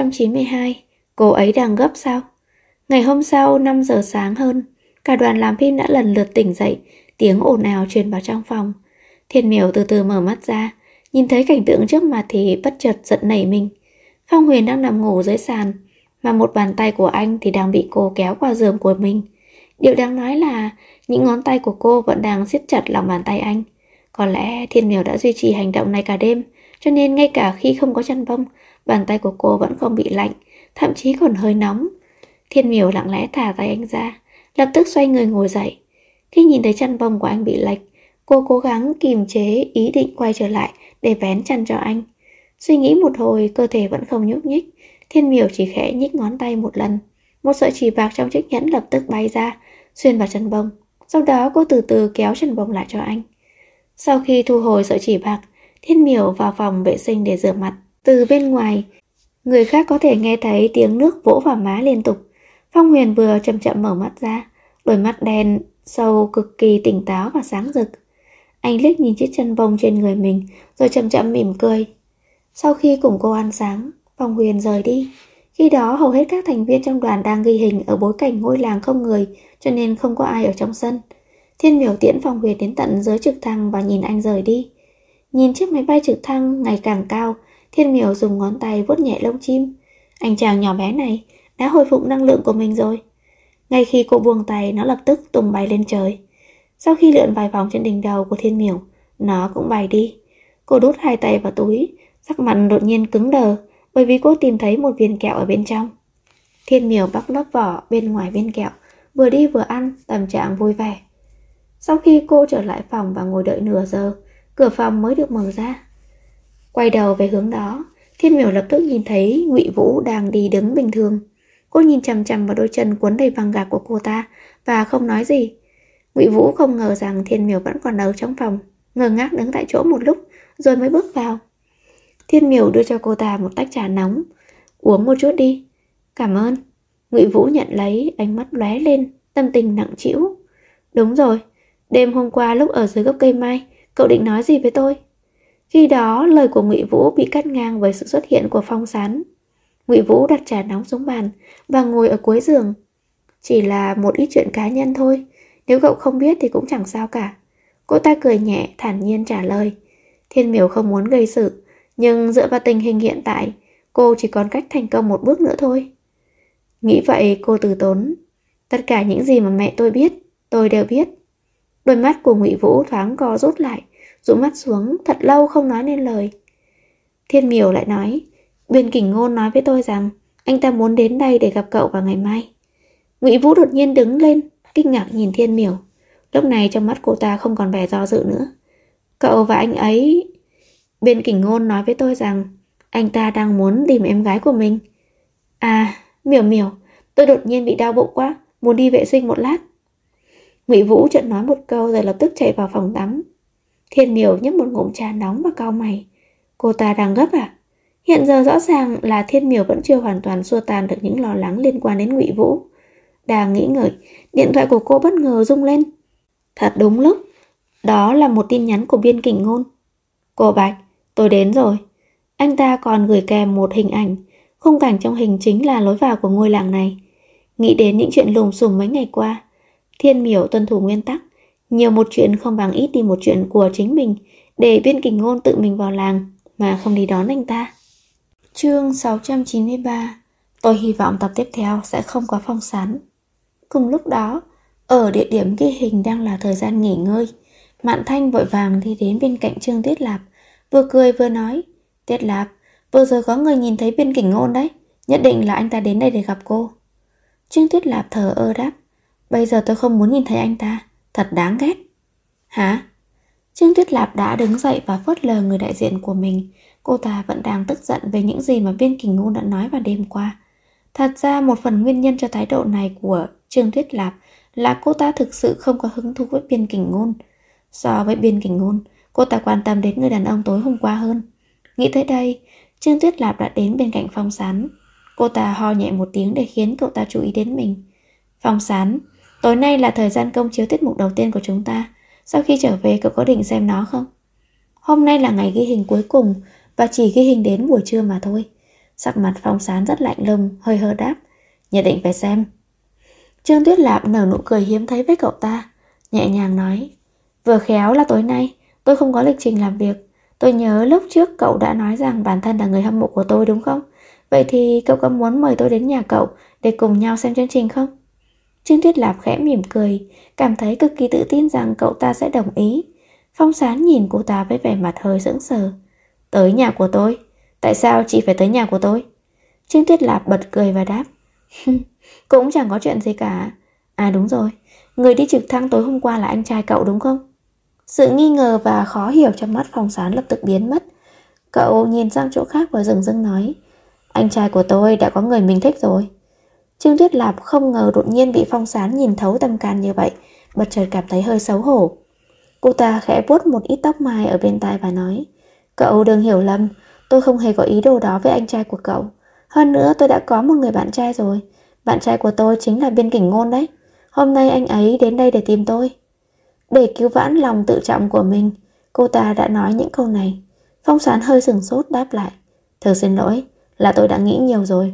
692. Cô ấy đang gấp sao? Ngày hôm sau 5 giờ sáng hơn, cả đoàn làm phim đã lần lượt tỉnh dậy, tiếng ồn ào truyền vào trong phòng. Thiên Miểu từ từ mở mắt ra, nhìn thấy cảnh tượng trước mặt thì bất chợt giật nảy mình. Phong Huyền đang nằm ngủ dưới sàn, mà một bàn tay của anh thì đang bị cô kéo qua giường của mình. Điều đáng nói là những ngón tay của cô vẫn đang siết chặt lòng bàn tay anh. Có lẽ Thiên Miểu đã duy trì hành động này cả đêm, cho nên ngay cả khi không có chăn bông, bàn tay của cô vẫn không bị lạnh, thậm chí còn hơi nóng. Thiên Miểu lặng lẽ thả tay anh ra, lập tức xoay người ngồi dậy. Khi nhìn thấy chăn bông của anh bị lệch, cô cố gắng kìm chế ý định quay trở lại để vén chăn cho anh. Suy nghĩ một hồi, cơ thể vẫn không nhúc nhích. Thiên Miểu chỉ khẽ nhích ngón tay một lần. Một sợi chỉ bạc trong chiếc nhẫn lập tức bay ra, xuyên vào chăn bông. Sau đó cô từ từ kéo chăn bông lại cho anh. Sau khi thu hồi sợi chỉ bạc, Thiên Miểu vào phòng vệ sinh để rửa mặt. Từ bên ngoài, người khác có thể nghe thấy tiếng nước vỗ vào má liên tục. Phong Huyền vừa chậm chậm mở mắt ra, đôi mắt đen sâu cực kỳ tỉnh táo và sáng rực. Anh liếc nhìn chiếc chân bông trên người mình, rồi chậm chậm mỉm cười. Sau khi cùng cô ăn sáng, Phong Huyền rời đi. Khi đó hầu hết các thành viên trong đoàn đang ghi hình ở bối cảnh ngôi làng không người, cho nên không có ai ở trong sân. Thiên Miểu tiễn Phong Huyền đến tận dưới trực thăng và nhìn anh rời đi. Nhìn chiếc máy bay trực thăng ngày càng cao, Thiên Miểu dùng ngón tay vuốt nhẹ lông chim. Anh chàng nhỏ bé này đã hồi phục năng lượng của mình rồi. Ngay khi cô buông tay, nó lập tức tung bay lên trời. Sau khi lượn vài vòng trên đỉnh đầu của Thiên Miểu, nó cũng bay đi. Cô đút hai tay vào túi, sắc mặt đột nhiên cứng đờ bởi vì cô tìm thấy một viên kẹo ở bên trong. Thiên Miểu bóc lớp vỏ bên ngoài viên kẹo, vừa đi vừa ăn, tâm trạng vui vẻ. Sau khi cô trở lại phòng và ngồi đợi nửa giờ, cửa phòng mới được mở ra. Quay đầu về hướng đó, Thiên Miểu lập tức nhìn thấy Ngụy Vũ đang đi đứng bình thường. Cô nhìn chằm chằm vào đôi chân cuốn đầy băng gạc của cô ta và không nói gì. Ngụy Vũ không ngờ rằng Thiên Miểu vẫn còn ở trong phòng, ngơ ngác đứng tại chỗ một lúc rồi mới bước vào. Thiên Miểu đưa cho cô ta một tách trà nóng. Uống một chút đi. Cảm ơn. Ngụy Vũ nhận lấy, ánh mắt lóe lên, tâm tình nặng trĩu. Đúng rồi, đêm hôm qua lúc ở dưới gốc cây mai, cậu định nói gì với tôi? Khi đó lời của Ngụy Vũ bị cắt ngang với sự xuất hiện của Phong Sán. Ngụy Vũ đặt trà nóng xuống bàn và ngồi ở cuối giường. Chỉ là một ít chuyện cá nhân thôi, nếu cậu không biết thì cũng chẳng sao cả. Cô ta cười nhẹ, thản nhiên trả lời. Thiên Miểu không muốn gây sự, nhưng dựa vào tình hình hiện tại, cô chỉ còn cách thành công một bước nữa thôi. Nghĩ vậy cô từ tốn. Tất cả những gì mà mẹ tôi biết, tôi đều biết. Đôi mắt của Ngụy Vũ thoáng co rút lại, dụ mắt xuống, thật lâu không nói nên lời. Thiên Miểu lại nói, Biên Kình Ngôn nói với tôi rằng anh ta muốn đến đây để gặp cậu vào ngày mai. Ngụy Vũ đột nhiên đứng lên, kinh ngạc nhìn Thiên Miểu. Lúc này trong mắt cô ta không còn vẻ do dự nữa. Cậu và anh ấy... Biên Kình Ngôn nói với tôi rằng anh ta đang muốn tìm em gái của mình. À, Miểu Miểu, tôi đột nhiên bị đau bụng quá, muốn đi vệ sinh một lát. Ngụy Vũ chợt nói một câu rồi lập tức chạy vào phòng tắm. Thiên Miểu nhấp một ngụm trà nóng và cau mày. Cô ta đang gấp à? Hiện giờ rõ ràng là Thiên Miểu vẫn chưa hoàn toàn xua tan được những lo lắng liên quan đến Ngụy Vũ. Đang nghĩ ngợi, điện thoại của cô bất ngờ rung lên. Thật đúng lúc, đó là một tin nhắn của Biên Kình Ngôn. Cô Bạch, tôi đến rồi. Anh ta còn gửi kèm một hình ảnh. Khung cảnh trong hình chính là lối vào của ngôi làng này. Nghĩ đến những chuyện lùm xùm mấy ngày qua, Thiên Miểu tuân thủ nguyên tắc, nhiều một chuyện không bằng ít đi một chuyện của chính mình, để Biên Kình Ngôn tự mình vào làng mà không đi đón anh ta. Chương 693. Tôi hy vọng tập tiếp theo sẽ không có Phong Sán. Cùng lúc đó, ở địa điểm ghi hình đang là thời gian nghỉ ngơi, Mạn Thanh vội vàng đi đến bên cạnh Trương Tuyết Lạp, vừa cười vừa nói, Tuyết Lạp, vừa rồi có người nhìn thấy Biên Kình Ngôn đấy, nhất định là anh ta đến đây để gặp cô. Trương Tuyết Lạp thờ ơ đáp, bây giờ tôi không muốn nhìn thấy anh ta, thật đáng ghét. Hả? Trương Tuyết Lạp đã đứng dậy và phớt lờ người đại diện của mình. Cô ta vẫn đang tức giận về những gì mà Biên Kình Ngôn đã nói vào đêm qua. Thật ra một phần nguyên nhân cho thái độ này của Trương Tuyết Lạp là cô ta thực sự không có hứng thú với Biên Kình Ngôn. So với Biên Kình Ngôn, Cô ta quan tâm đến người đàn ông tối hôm qua hơn. Nghĩ tới đây, Trương Tuyết Lạp đã đến bên cạnh Phong Sán. Cô ta ho nhẹ một tiếng để khiến cậu ta chú ý đến mình. Phong Sán, tối nay là thời gian công chiếu tiết mục đầu tiên của chúng ta. Sau khi trở về cậu có định xem nó không? Hôm nay là ngày ghi hình cuối cùng và chỉ ghi hình đến buổi trưa mà thôi. Sắc mặt Phong Sán rất lạnh lùng, hơi hơ đáp. Nhất định phải xem. Trương Tuyết Lạp nở nụ cười hiếm thấy với cậu ta, nhẹ nhàng nói. Vừa khéo là tối nay tôi không có lịch trình làm việc. Tôi nhớ lúc trước cậu đã nói rằng bản thân là người hâm mộ của tôi đúng không? Vậy thì cậu có muốn mời tôi đến nhà cậu để cùng nhau xem chương trình không? Trương Tuyết Lạp khẽ mỉm cười, cảm thấy cực kỳ tự tin rằng cậu ta sẽ đồng ý. Phong Sán nhìn cô ta với vẻ mặt hơi sững sờ. Tới nhà của tôi? Tại sao chị phải tới nhà của tôi? Trương Tuyết Lạp bật cười và đáp. Cũng chẳng có chuyện gì cả. À đúng rồi, người đi trực thăng tối hôm qua là anh trai cậu đúng không? Sự nghi ngờ và khó hiểu trong mắt Phong Sán lập tức biến mất. Cậu nhìn sang chỗ khác và dừng dưng nói. Anh trai của tôi đã có người mình thích rồi. Trương Tuyết Lạp không ngờ đột nhiên bị Phong Sán nhìn thấu tâm can như vậy, bật chợt cảm thấy hơi xấu hổ. Cô ta khẽ vuốt một ít tóc mai ở bên tai và nói. Cậu đừng hiểu lầm, tôi không hề có ý đồ đó với anh trai của cậu. Hơn nữa tôi đã có một người bạn trai rồi. Bạn trai của tôi chính là Biên Kình Ngôn đấy. Hôm nay anh ấy đến đây để tìm tôi. Để cứu vãn lòng tự trọng của mình, cô ta đã nói những câu này. Phong Sán hơi sửng sốt đáp lại. Thật xin lỗi, là tôi đã nghĩ nhiều rồi.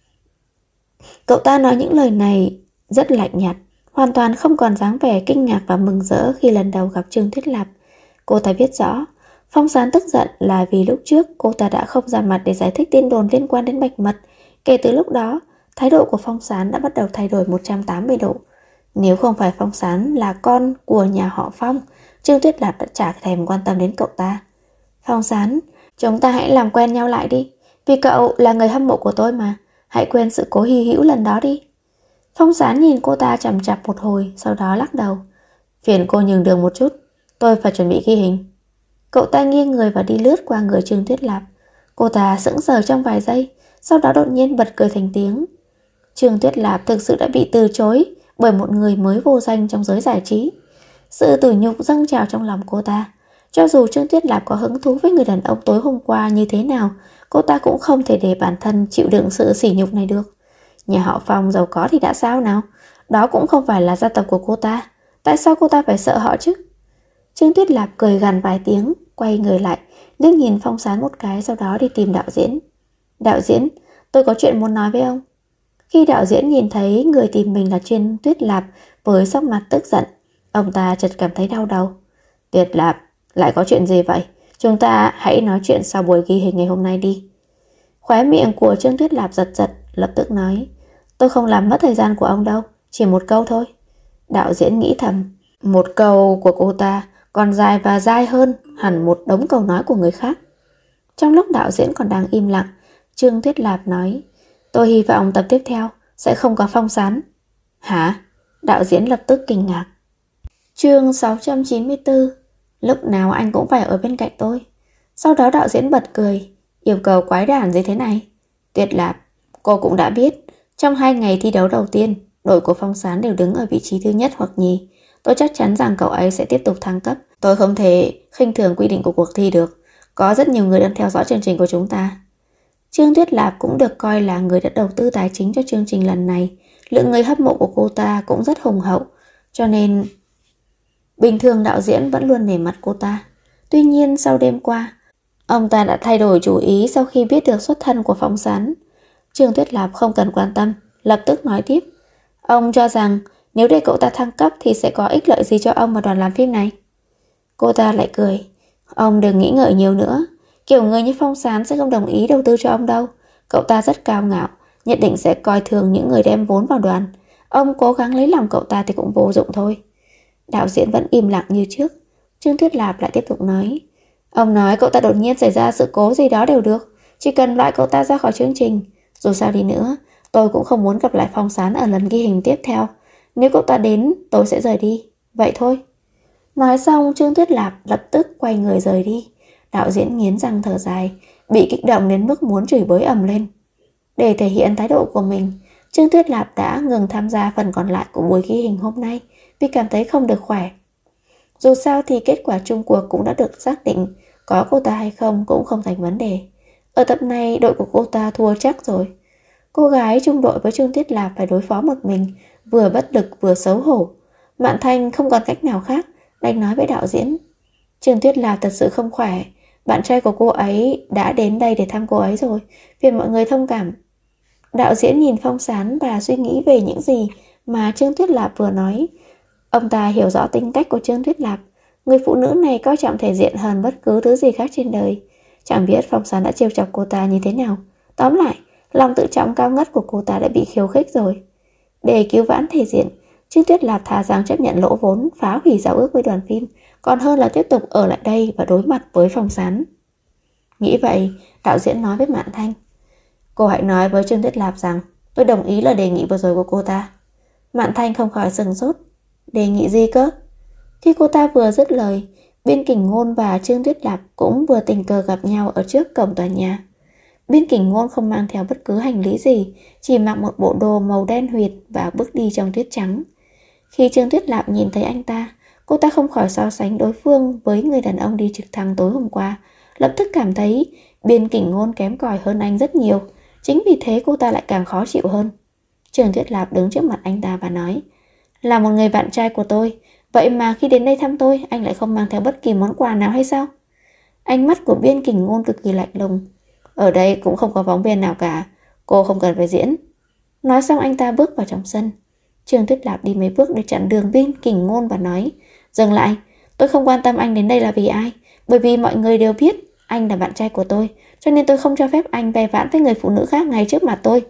Cậu ta nói những lời này rất lạnh nhạt, hoàn toàn không còn dáng vẻ kinh ngạc và mừng rỡ khi lần đầu gặp Trương Tuyết Lạp. Cô ta biết rõ, Phong Sán tức giận là vì lúc trước cô ta đã không ra mặt để giải thích tin đồn liên quan đến Bạch Mật. Kể từ lúc đó, thái độ của Phong Sán đã bắt đầu thay đổi 180 độ. Nếu không phải Phong Sán là con của nhà họ Phong, Trương Tuyết Lạp đã chả thèm quan tâm đến cậu ta. Phong Sán, chúng ta hãy làm quen nhau lại đi. Vì cậu là người hâm mộ của tôi mà. Hãy quên sự cố hy hữu lần đó đi. Phong Sán nhìn cô ta chằm chằm một hồi, sau đó lắc đầu. Phiền cô nhường đường một chút, tôi phải chuẩn bị ghi hình. Cậu ta nghiêng người và đi lướt qua người Trương Tuyết Lạp. Cô ta sững sờ trong vài giây, sau đó đột nhiên bật cười thành tiếng. Trương Tuyết Lạp thực sự đã bị từ chối bởi một người mới vô danh trong giới giải trí. Sự tủi nhục dâng trào trong lòng cô ta. Cho dù Trương Tuyết Lạp có hứng thú với người đàn ông tối hôm qua như thế nào, cô ta cũng không thể để bản thân chịu đựng sự sỉ nhục này được. Nhà họ Phong giàu có thì đã sao nào? Đó cũng không phải là gia tộc của cô ta. Tại sao cô ta phải sợ họ chứ? Trương Tuyết Lạp cười gằn vài tiếng, quay người lại, liếc nhìn Phong Sán một cái, sau đó đi tìm đạo diễn. Đạo diễn, tôi có chuyện muốn nói với ông. Khi đạo diễn nhìn thấy người tìm mình là Trương Tuyết Lạp với sắc mặt tức giận, ông ta chợt cảm thấy đau đầu. Tuyết Lạp, lại có chuyện gì vậy? Chúng ta hãy nói chuyện sau buổi ghi hình ngày hôm nay đi. Khóe miệng của Trương Tuyết Lạp giật giật, lập tức nói. Tôi không làm mất thời gian của ông đâu, chỉ một câu thôi. Đạo diễn nghĩ thầm, một câu của cô ta còn dài và dai hơn hẳn một đống câu nói của người khác. Trong lúc đạo diễn còn đang im lặng, Trương Tuyết Lạp nói. Tôi hy vọng tập tiếp theo sẽ không có Phong Sán. Hả? Đạo diễn lập tức kinh ngạc. Chương 694. Lúc nào anh cũng phải ở bên cạnh tôi. Sau đó đạo diễn bật cười. Yêu cầu quái đản gì thế này? Tuyết Lạp, cô cũng đã biết, trong 2 ngày thi đấu đầu tiên, đội của Phong Sán đều đứng ở vị trí thứ nhất hoặc nhì. Tôi chắc chắn rằng cậu ấy sẽ tiếp tục thăng cấp. Tôi không thể khinh thường quy định của cuộc thi được. Có rất nhiều người đang theo dõi chương trình của chúng ta. Trương Tuyết Lạp cũng được coi là người đã đầu tư tài chính cho chương trình lần này. Lượng người hâm mộ của cô ta cũng rất hùng hậu, cho nên bình thường đạo diễn vẫn luôn nể mặt cô ta. Tuy nhiên sau đêm qua, ông ta đã thay đổi chủ ý sau khi biết được xuất thân của Phong Sán. Trương Tuyết Lạp không cần quan tâm, lập tức nói tiếp. Ông cho rằng nếu để cậu ta thăng cấp thì sẽ có ích lợi gì cho ông và đoàn làm phim này? Cô ta lại cười. Ông đừng nghĩ ngợi nhiều nữa. Kiểu người như Phong Sán sẽ không đồng ý đầu tư cho ông đâu. Cậu ta rất cao ngạo, nhất định sẽ coi thường những người đem vốn vào đoàn. Ông cố gắng lấy lòng cậu ta thì cũng vô dụng thôi. Đạo diễn vẫn im lặng như trước. Trương Tuyết Lạp lại tiếp tục nói. Ông nói cậu ta đột nhiên xảy ra sự cố gì đó đều được, chỉ cần loại cậu ta ra khỏi chương trình. Dù sao đi nữa, tôi cũng không muốn gặp lại Phong Sán ở lần ghi hình tiếp theo. Nếu cậu ta đến, tôi sẽ rời đi. Vậy thôi. Nói xong, Trương Tuyết Lạp lập tức quay người rời đi. Đạo diễn nghiến răng thở dài, bị kích động đến mức muốn chửi bới ầm lên. Để thể hiện thái độ của mình, Trương Tuyết Lạp đã ngừng tham gia phần còn lại của buổi ghi hình hôm nay vì cảm thấy không được khỏe. Dù sao thì kết quả chung cuộc cũng đã được xác định, có cô ta hay không cũng không thành vấn đề. Ở tập này đội của cô ta thua chắc rồi. Cô gái chung đội với Trương Tuyết Lạp phải đối phó một mình, vừa bất lực vừa xấu hổ. Mạn Thanh không còn cách nào khác, đành nói với đạo diễn: Trương Tuyết Lạp thật sự không khỏe, bạn trai của cô ấy đã đến đây để thăm cô ấy rồi, phiền mọi người thông cảm. Đạo diễn nhìn Phong Sán và suy nghĩ về những gì mà Trương Tuyết Lạp vừa nói. Ông ta hiểu rõ tính cách của Trương Tuyết Lạp, người phụ nữ này coi trọng thể diện hơn bất cứ thứ gì khác trên đời. Chẳng biết Phong Sán đã trêu chọc cô ta như thế nào. Tóm lại, lòng tự trọng cao ngất của cô ta đã bị khiêu khích rồi. Để cứu vãn thể diện, Trương Tuyết Lạp thà rằng chấp nhận lỗ vốn, phá hủy giao ước với đoàn phim, còn hơn là tiếp tục ở lại đây và đối mặt với Phong Sán. Nghĩ vậy, đạo diễn nói với Mạn Thanh: Cô hãy nói với Trương Tuyết Lạp rằng tôi đồng ý lời đề nghị vừa rồi của cô ta. Mạn Thanh không khỏi sửng sốt. Đề nghị gì cơ? Khi cô ta vừa dứt lời, Biên Kình Ngôn và Trương Tuyết Lạp cũng vừa tình cờ gặp nhau ở trước cổng tòa nhà. Biên Kình Ngôn không mang theo bất cứ hành lý gì, chỉ mặc một bộ đồ màu đen huyệt và bước đi trong tuyết trắng. Khi Trương Tuyết Lạp nhìn thấy anh ta, cô ta không khỏi so sánh đối phương với người đàn ông đi trực thăng tối hôm qua, lập tức cảm thấy Biên Kình Ngôn kém cỏi hơn anh rất nhiều. Chính vì thế cô ta lại càng khó chịu hơn. Trương Tuyết Lạp đứng trước mặt anh ta và nói: Là một người bạn trai của tôi, vậy mà khi đến đây thăm tôi, anh lại không mang theo bất kỳ món quà nào hay sao? Ánh mắt của Biên Kình Ngôn cực kỳ lạnh lùng. Ở đây cũng không có phóng viên nào cả, cô không cần phải diễn. Nói xong anh ta bước vào trong sân. Trương Tuyết Lạp đi mấy bước để chặn đường Biên Kình Ngôn và nói: Dừng lại, tôi không quan tâm anh đến đây là vì ai, bởi vì mọi người đều biết anh là bạn trai của tôi, cho nên tôi không cho phép anh ve vãn với người phụ nữ khác ngay trước mặt tôi.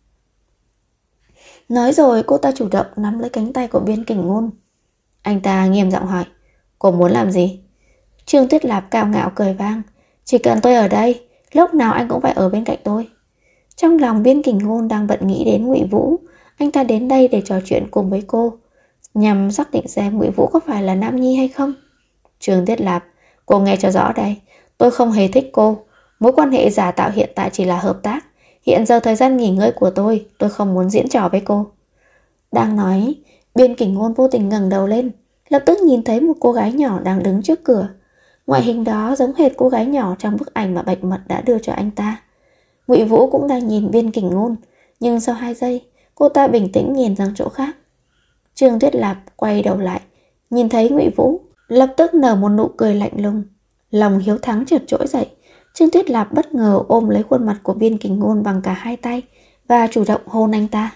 Nói rồi cô ta chủ động nắm lấy cánh tay của Biên Kình Ngôn. Anh ta nghiêm giọng hỏi: Cô muốn làm gì? Trương Tuyết Lạp cao ngạo cười vang: Chỉ cần tôi ở đây, lúc nào anh cũng phải ở bên cạnh tôi. Trong lòng Biên Kình Ngôn đang bận nghĩ đến Ngụy Vũ. Anh ta đến đây để trò chuyện cùng với cô, nhằm xác định xem Ngụy Vũ có phải là nam nhi hay không. Trương Tuyết Lạp, cô nghe cho rõ đây, tôi không hề thích cô. Mối quan hệ giả tạo hiện tại chỉ là hợp tác. Hiện giờ thời gian nghỉ ngơi của tôi không muốn diễn trò với cô. Đang nói, Biên Kình Ngôn vô tình ngẩng đầu lên, lập tức nhìn thấy một cô gái nhỏ đang đứng trước cửa. Ngoại hình đó giống hệt cô gái nhỏ trong bức ảnh mà Bạch Mật đã đưa cho anh ta. Ngụy Vũ cũng đang nhìn Biên Kình Ngôn, nhưng sau 2 giây, cô ta bình tĩnh nhìn sang chỗ khác. Trương Tuyết Lạp quay đầu lại, nhìn thấy Ngụy Vũ, lập tức nở một nụ cười lạnh lùng. Lòng hiếu thắng chợt trỗi dậy. Trương Tuyết Lạp bất ngờ ôm lấy khuôn mặt của Biên Kình Ngôn bằng cả 2 tay và chủ động hôn anh ta.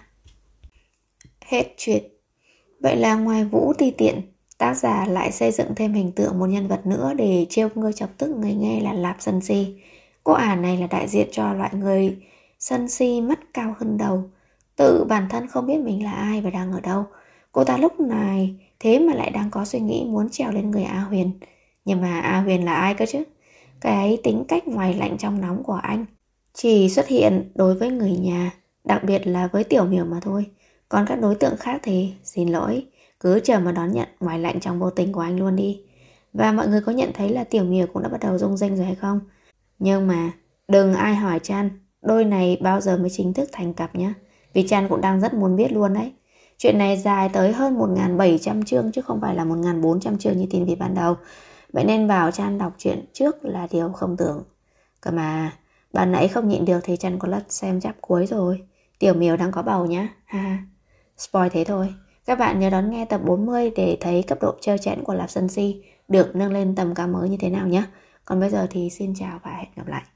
Hết chuyện. Vậy là ngoài Vũ ti tiện, tác giả lại xây dựng thêm hình tượng một nhân vật nữa để trêu ngươi chọc tức người nghe là Lạp sân si. Cô ả này là đại diện cho loại người sân si mắt cao hơn đầu, tự bản thân không biết mình là ai và đang ở đâu. Cô ta lúc này thế mà lại đang có suy nghĩ muốn trèo lên người A Huyền. Nhưng mà A Huyền là ai cơ chứ? Cái tính cách ngoài lạnh trong nóng của anh chỉ xuất hiện đối với người nhà, đặc biệt là với Tiểu Miểu mà thôi. Còn các đối tượng khác thì xin lỗi, cứ chờ mà đón nhận ngoài lạnh trong vô tình của anh luôn đi. Và mọi người có nhận thấy là Tiểu Miểu cũng đã bắt đầu rung rinh rồi hay không? Nhưng mà đừng ai hỏi Chan đôi này bao giờ mới chính thức thành cặp nhé, vì Chan cũng đang rất muốn biết luôn đấy. Chuyện này dài tới hơn 1.700 chương chứ không phải là 1.400 chương như tin vì ban đầu. Vậy nên bảo Chan đọc truyện trước là điều không tưởng. Cơ mà bạn nãy không nhịn được thì Chan có lật xem chap cuối rồi. Tiểu Miểu đang có bầu nhá. Ha. Spoil thế thôi. Các bạn nhớ đón nghe tập 40 để thấy cấp độ trơ trẽn của Lạp Sân Si được nâng lên tầm cao mới như thế nào nhé. Còn bây giờ thì xin chào và hẹn gặp lại.